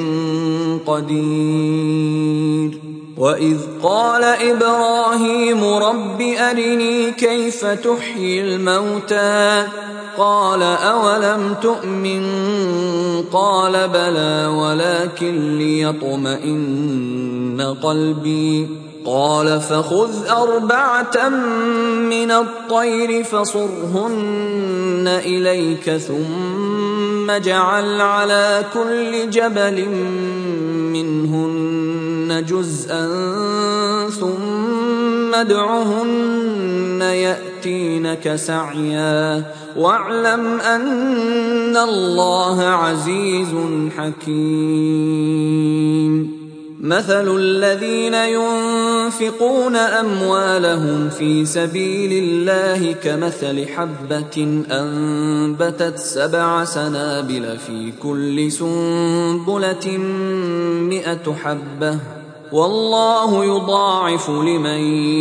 قدير وإذ قال إبراهيم رب أرني كيف تحيي الموتى قال أولم تؤمن قال بلى ولكن ليطمئن قلبي قال فخذ 4 من الطير فصرهن إليك ثم اجعل على كل جبل منهن جزءا ثم ادعهن يأتينك سعيا واعلم أن الله عزيز حكيم مثل الذين ينفقون أموالهم في سبيل الله كمثل حبة أنبتت 7 سنابل في كل سنبلة 100 حبة والله يضاعف لمن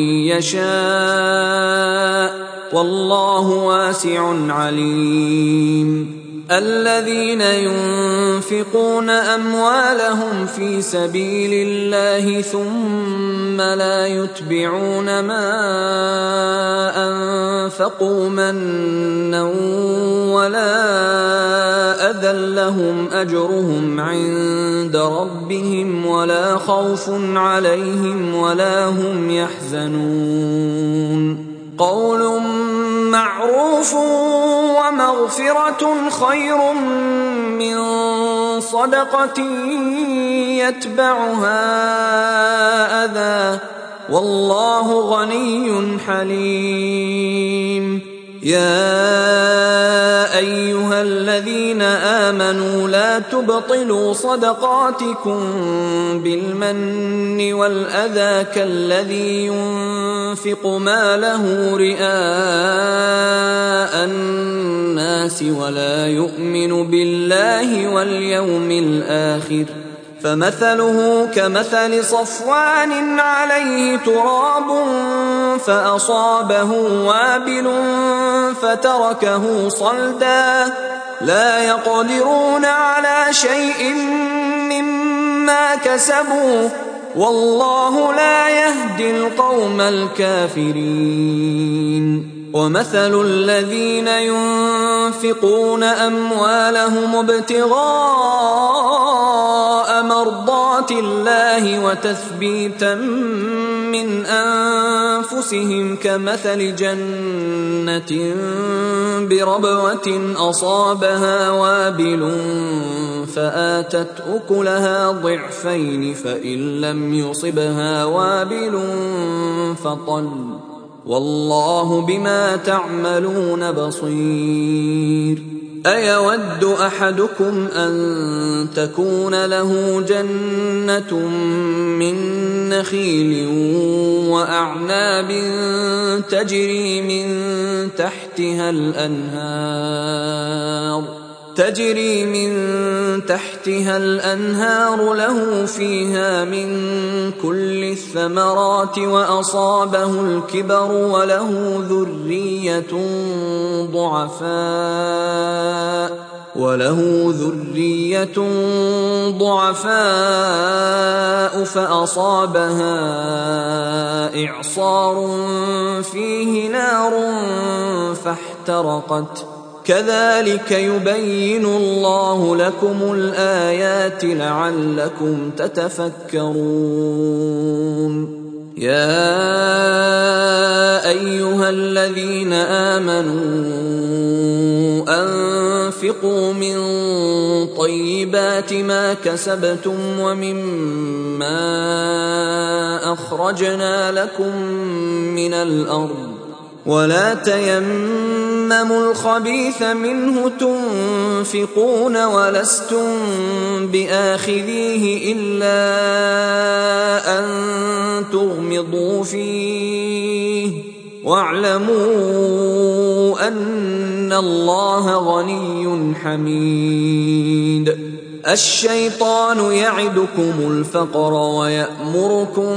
يشاء والله واسع عليم الذين ينفقون أموالهم في سبيل الله ثم لا يتبعون ما أنفقوا منا ولا أذى لهم أجرهم عند ربهم ولا خوف عليهم ولا هم يحزنون قول معروف ومغفرة خير من صدقة يتبعها أذى والله غني حليم يا أيها الذين آمنوا لا تبطلوا صدقاتكم بالمن والأذى كالذي ينفق ماله رئاء الناس ولا يؤمن بالله واليوم الآخر فمثله كمثل صفوان عليه تراب فأصابه وابل فتركه صلدا لا يقدرون على شيء مما كسبوا والله لا يهدي القوم الكافرين ومثل الذين ينفقون أموالهم ابتغاء مرضات الله وتثبيتا من أنفسهم كمثل جنة بربوة أصابها وابل فآتت أكلها ضعفين فإن لم يصبها وابل فطل والله بما تعملون بصير أيود أحدكم أن تكون له جنة من نخيل وأعناب تجري من تحتها الأنهار له فيها من كل الثمرات وأصابه الكبر وله ذرية ضعفاء فأصابها إعصار فيه نار فاحترقت كذلك يبين الله لكم الآيات لعلكم تتفكرون يا أيها الذين آمنوا أنفقوا من طيبات ما كسبتم ومما أخرجنا لكم من الأرض ولا تيمموا الخبيث منه تنفقون ولستم بآخذيه إلا أن تغمضوا فيه واعلموا أن الله غني حميد الشيطان يعدكم الفقر ويأمركم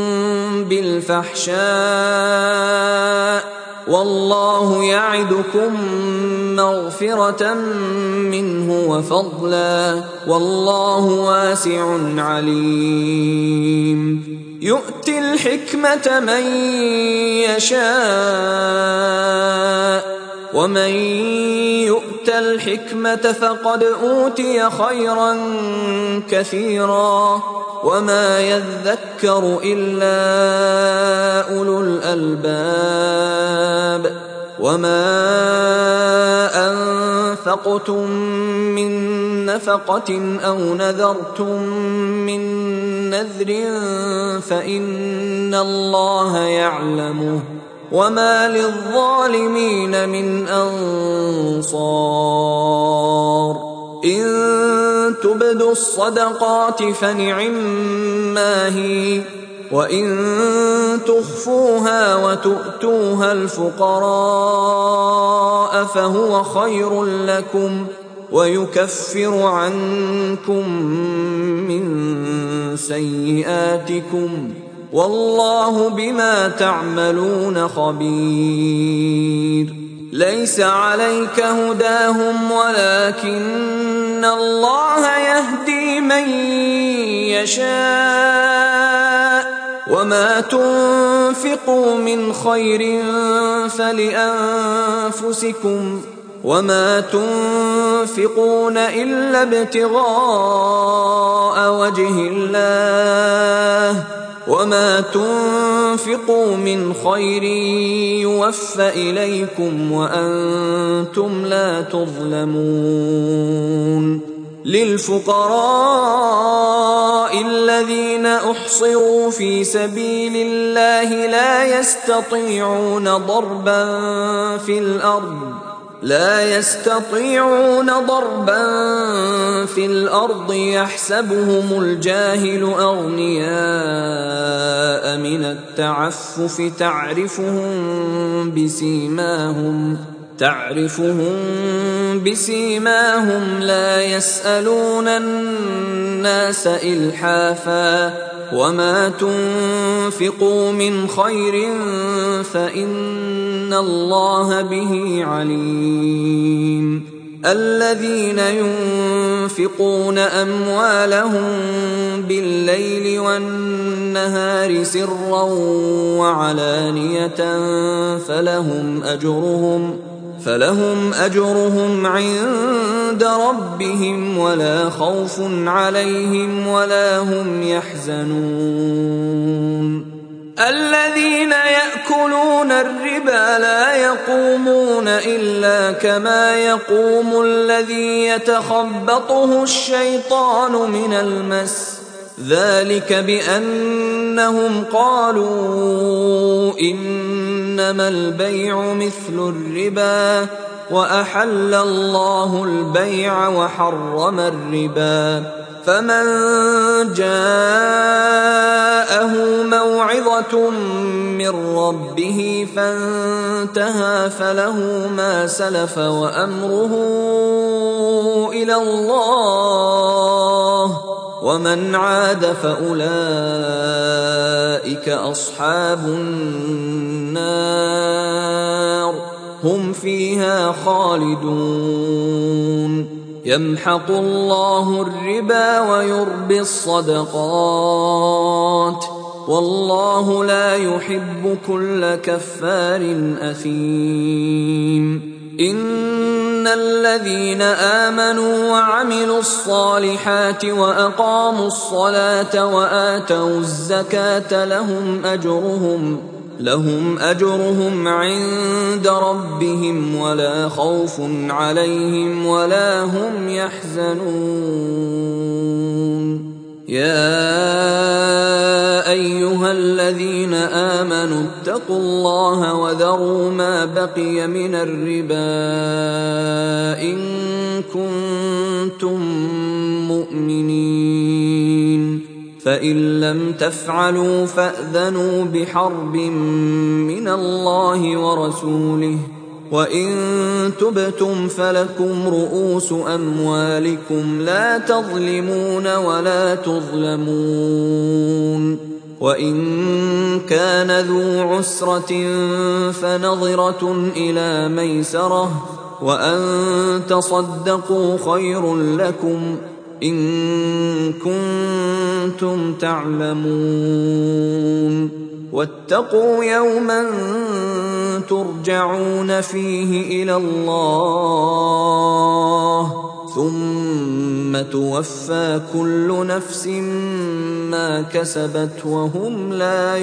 بالفحشاء والله يعدكم مغفرة منه وفضلا والله واسع عليم يؤتي الحكمة من يشاء ومن يؤت الحكمة فقد أوتي خيرا كثيرا وما يذكر إلا أولو الألباب وما أنفقتم من نفقة أو نذرتم من نذر فإن الله يعلمه وما للظالمين من أنصار إن تبدوا الصدقات فنعما هي وإن تخفوها وتؤتوها الفقراء فهو خير لكم ويكفر عنكم من سيئاتكم والله بما تعملون خبير ليس عليك هداهم ولكن الله يهدي من يشاء وما تنفقوا من خير فلأنفسكم وما تنفقون إلا ابتغاء وجه الله وما تنفقوا من خير يوفى إليكم وأنتم لا تظلمون للفقراء الذين أحصروا في سبيل الله لا يستطيعون ضربا في الأرض يحسبهم الجاهل أغنياء من التعفف تعرفهم بسيماهم لا يسألون الناس إلحافا وما تنفقوا من خير فإن الله به عليم الذين ينفقون أموالهم بالليل والنهار سرا وعلانية فلهم أجرهم عند ربهم ولا خوف عليهم ولا هم يحزنون الذين يأكلون الربا لا يقومون إلا كما يقوم الذي يتخبطه الشيطان من المس ذلك بأنهم قالوا إنما البيع مثل الربا وأحل الله البيع وحرم الربا فمن جاءه موعظة من ربه فانتهى فله ما سلف وأمره إلى الله ومن عاد فأولئك أصحاب النار هم فيها خالدون يمحق الله الربا ويربي الصدقات والله لا يحب كل كفار أثيم إن الذين آمنوا وعملوا الصالحات وأقاموا الصلاة وآتوا الزكاة لهم أجرهم عند ربهم ولا خوف عليهم ولا هم يحزنون يا أيها الذين آمنوا اتقوا الله وذروا ما بقي من الربا إن كنتم مؤمنين فإن لم تفعلوا فأذنوا بحرب من الله ورسوله وإن تبتم فلكم رؤوس أموالكم لا تظلمون ولا تظلمون وإن كان ذو عسرة فنظرة إلى ميسرة وأن تصدقوا خير لكم إن كنتم تعلمون واتقوا يوما ترجعون فيه إلى الله ثم توفى كل نفس ما كسبت وهم لا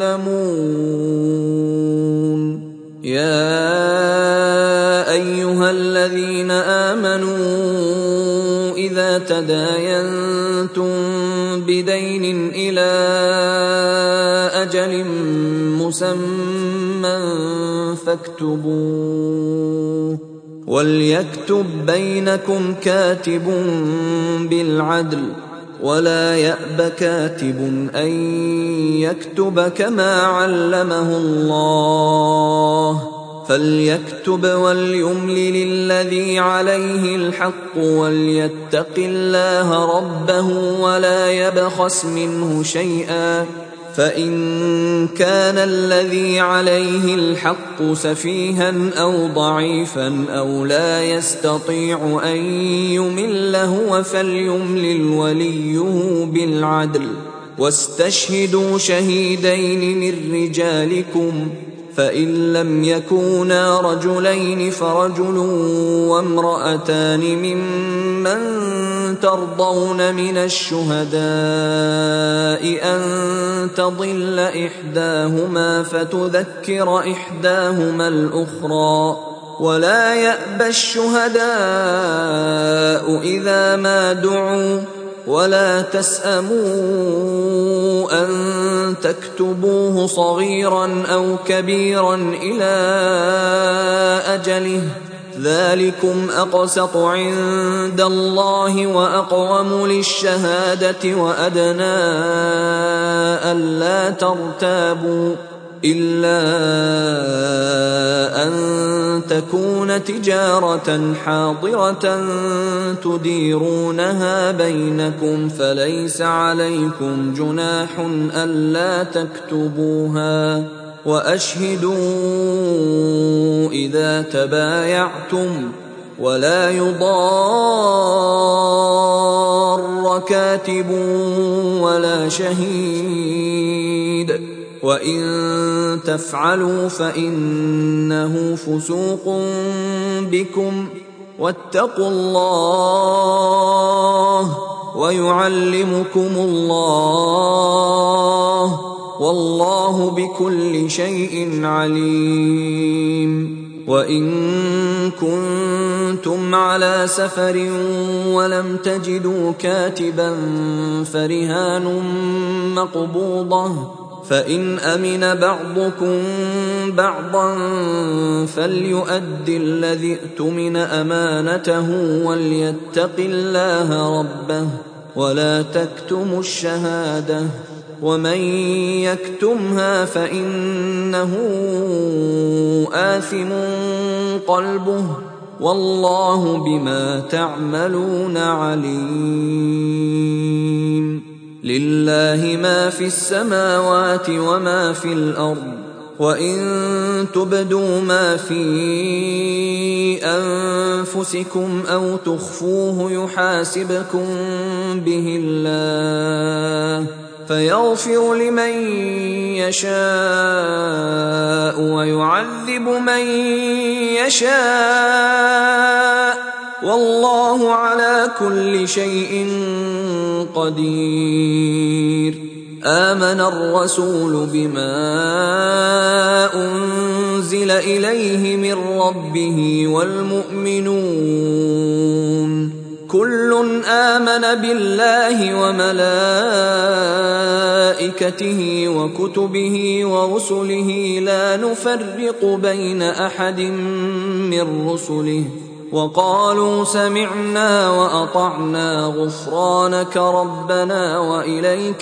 يظلمون يا أيها الذين آمنوا إذا تداينتم بدين إلى أجل مسمى فاكتبوه وليكتب بينكم كاتب بالعدل ولا يأب كاتب أن يكتب كما علمه الله فليكتب وليملل الذي عليه الحق وليتق الله ربه ولا يبخس منه شيئا فإن كان الذي عليه الحق سفيها أو ضعيفا أو لا يستطيع أن يمل هو فليملل وليه بالعدل واستشهدوا شهيدين من رجالكم فإن لم يكونا رجلين فرجل وامرأتان ممن ترضون من الشهداء أن تضل إحداهما فتذكر إحداهما الأخرى ولا يأبى الشهداء إذا ما دعوا ولا تسأموا أن تكتبوه صغيرا أو كبيرا إلى أجله ذلكم أقسط عند الله وأقوم للشهادة وأدنى ألا ترتابوا إلا أن تكون تجارة حاضرة تديرونها بينكم فليس عليكم جناح ألا تكتبوها وأشهدوا إذا تبايعتم ولا يضار كاتب ولا شهيد وإن تفعلوا فإنه فسوق بكم واتقوا الله ويعلمكم الله والله بكل شيء عليم وإن كنتم على سفر ولم تجدوا كاتبا فرهان مقبوضة فإن أمن بعضكم بعضا فليؤد الذي اؤتمن أمانته وليتق الله ربه ولا تكتموا الشهادة ومن يكتمها فإنه آثم قلبه والله بما تعملون عليم. لله ما في السماوات وما في الأرض وإن تبدوا ما في أنفسكم أو تخفوه يحاسبكم به الله فيغفر لمن يشاء ويعذب من يشاء والله على كل شيء قدير. آمن الرسول بما أنزل إليه من ربه والمؤمنون كل آمن بالله وملائكته وكتبه ورسله لا نفرق بين أحد من رسله وقالوا سمعنا وأطعنا غفرانك ربنا وإليك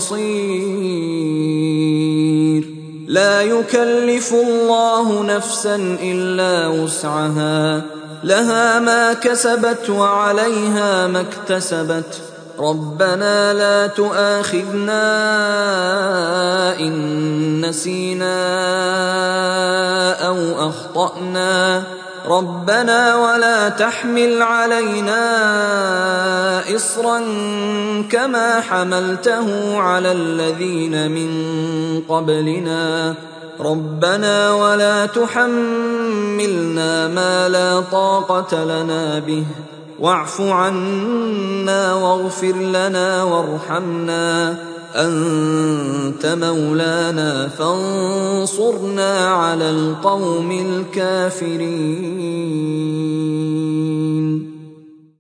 المصير. لا يكلف الله نفسا إلا وسعها لها ما كسبت وعليها ما اكتسبت ربنا لا تؤاخذنا إن نسينا أو أخطأنا ربنا ولا تحمل علينا إصرا كما حملته على الذين من قبلنا ربنا ولا تحملنا ما لا طاقة لنا به واعف عنا واغفر لنا وارحمنا أنت مولانا فانصرنا على القوم الكافرين.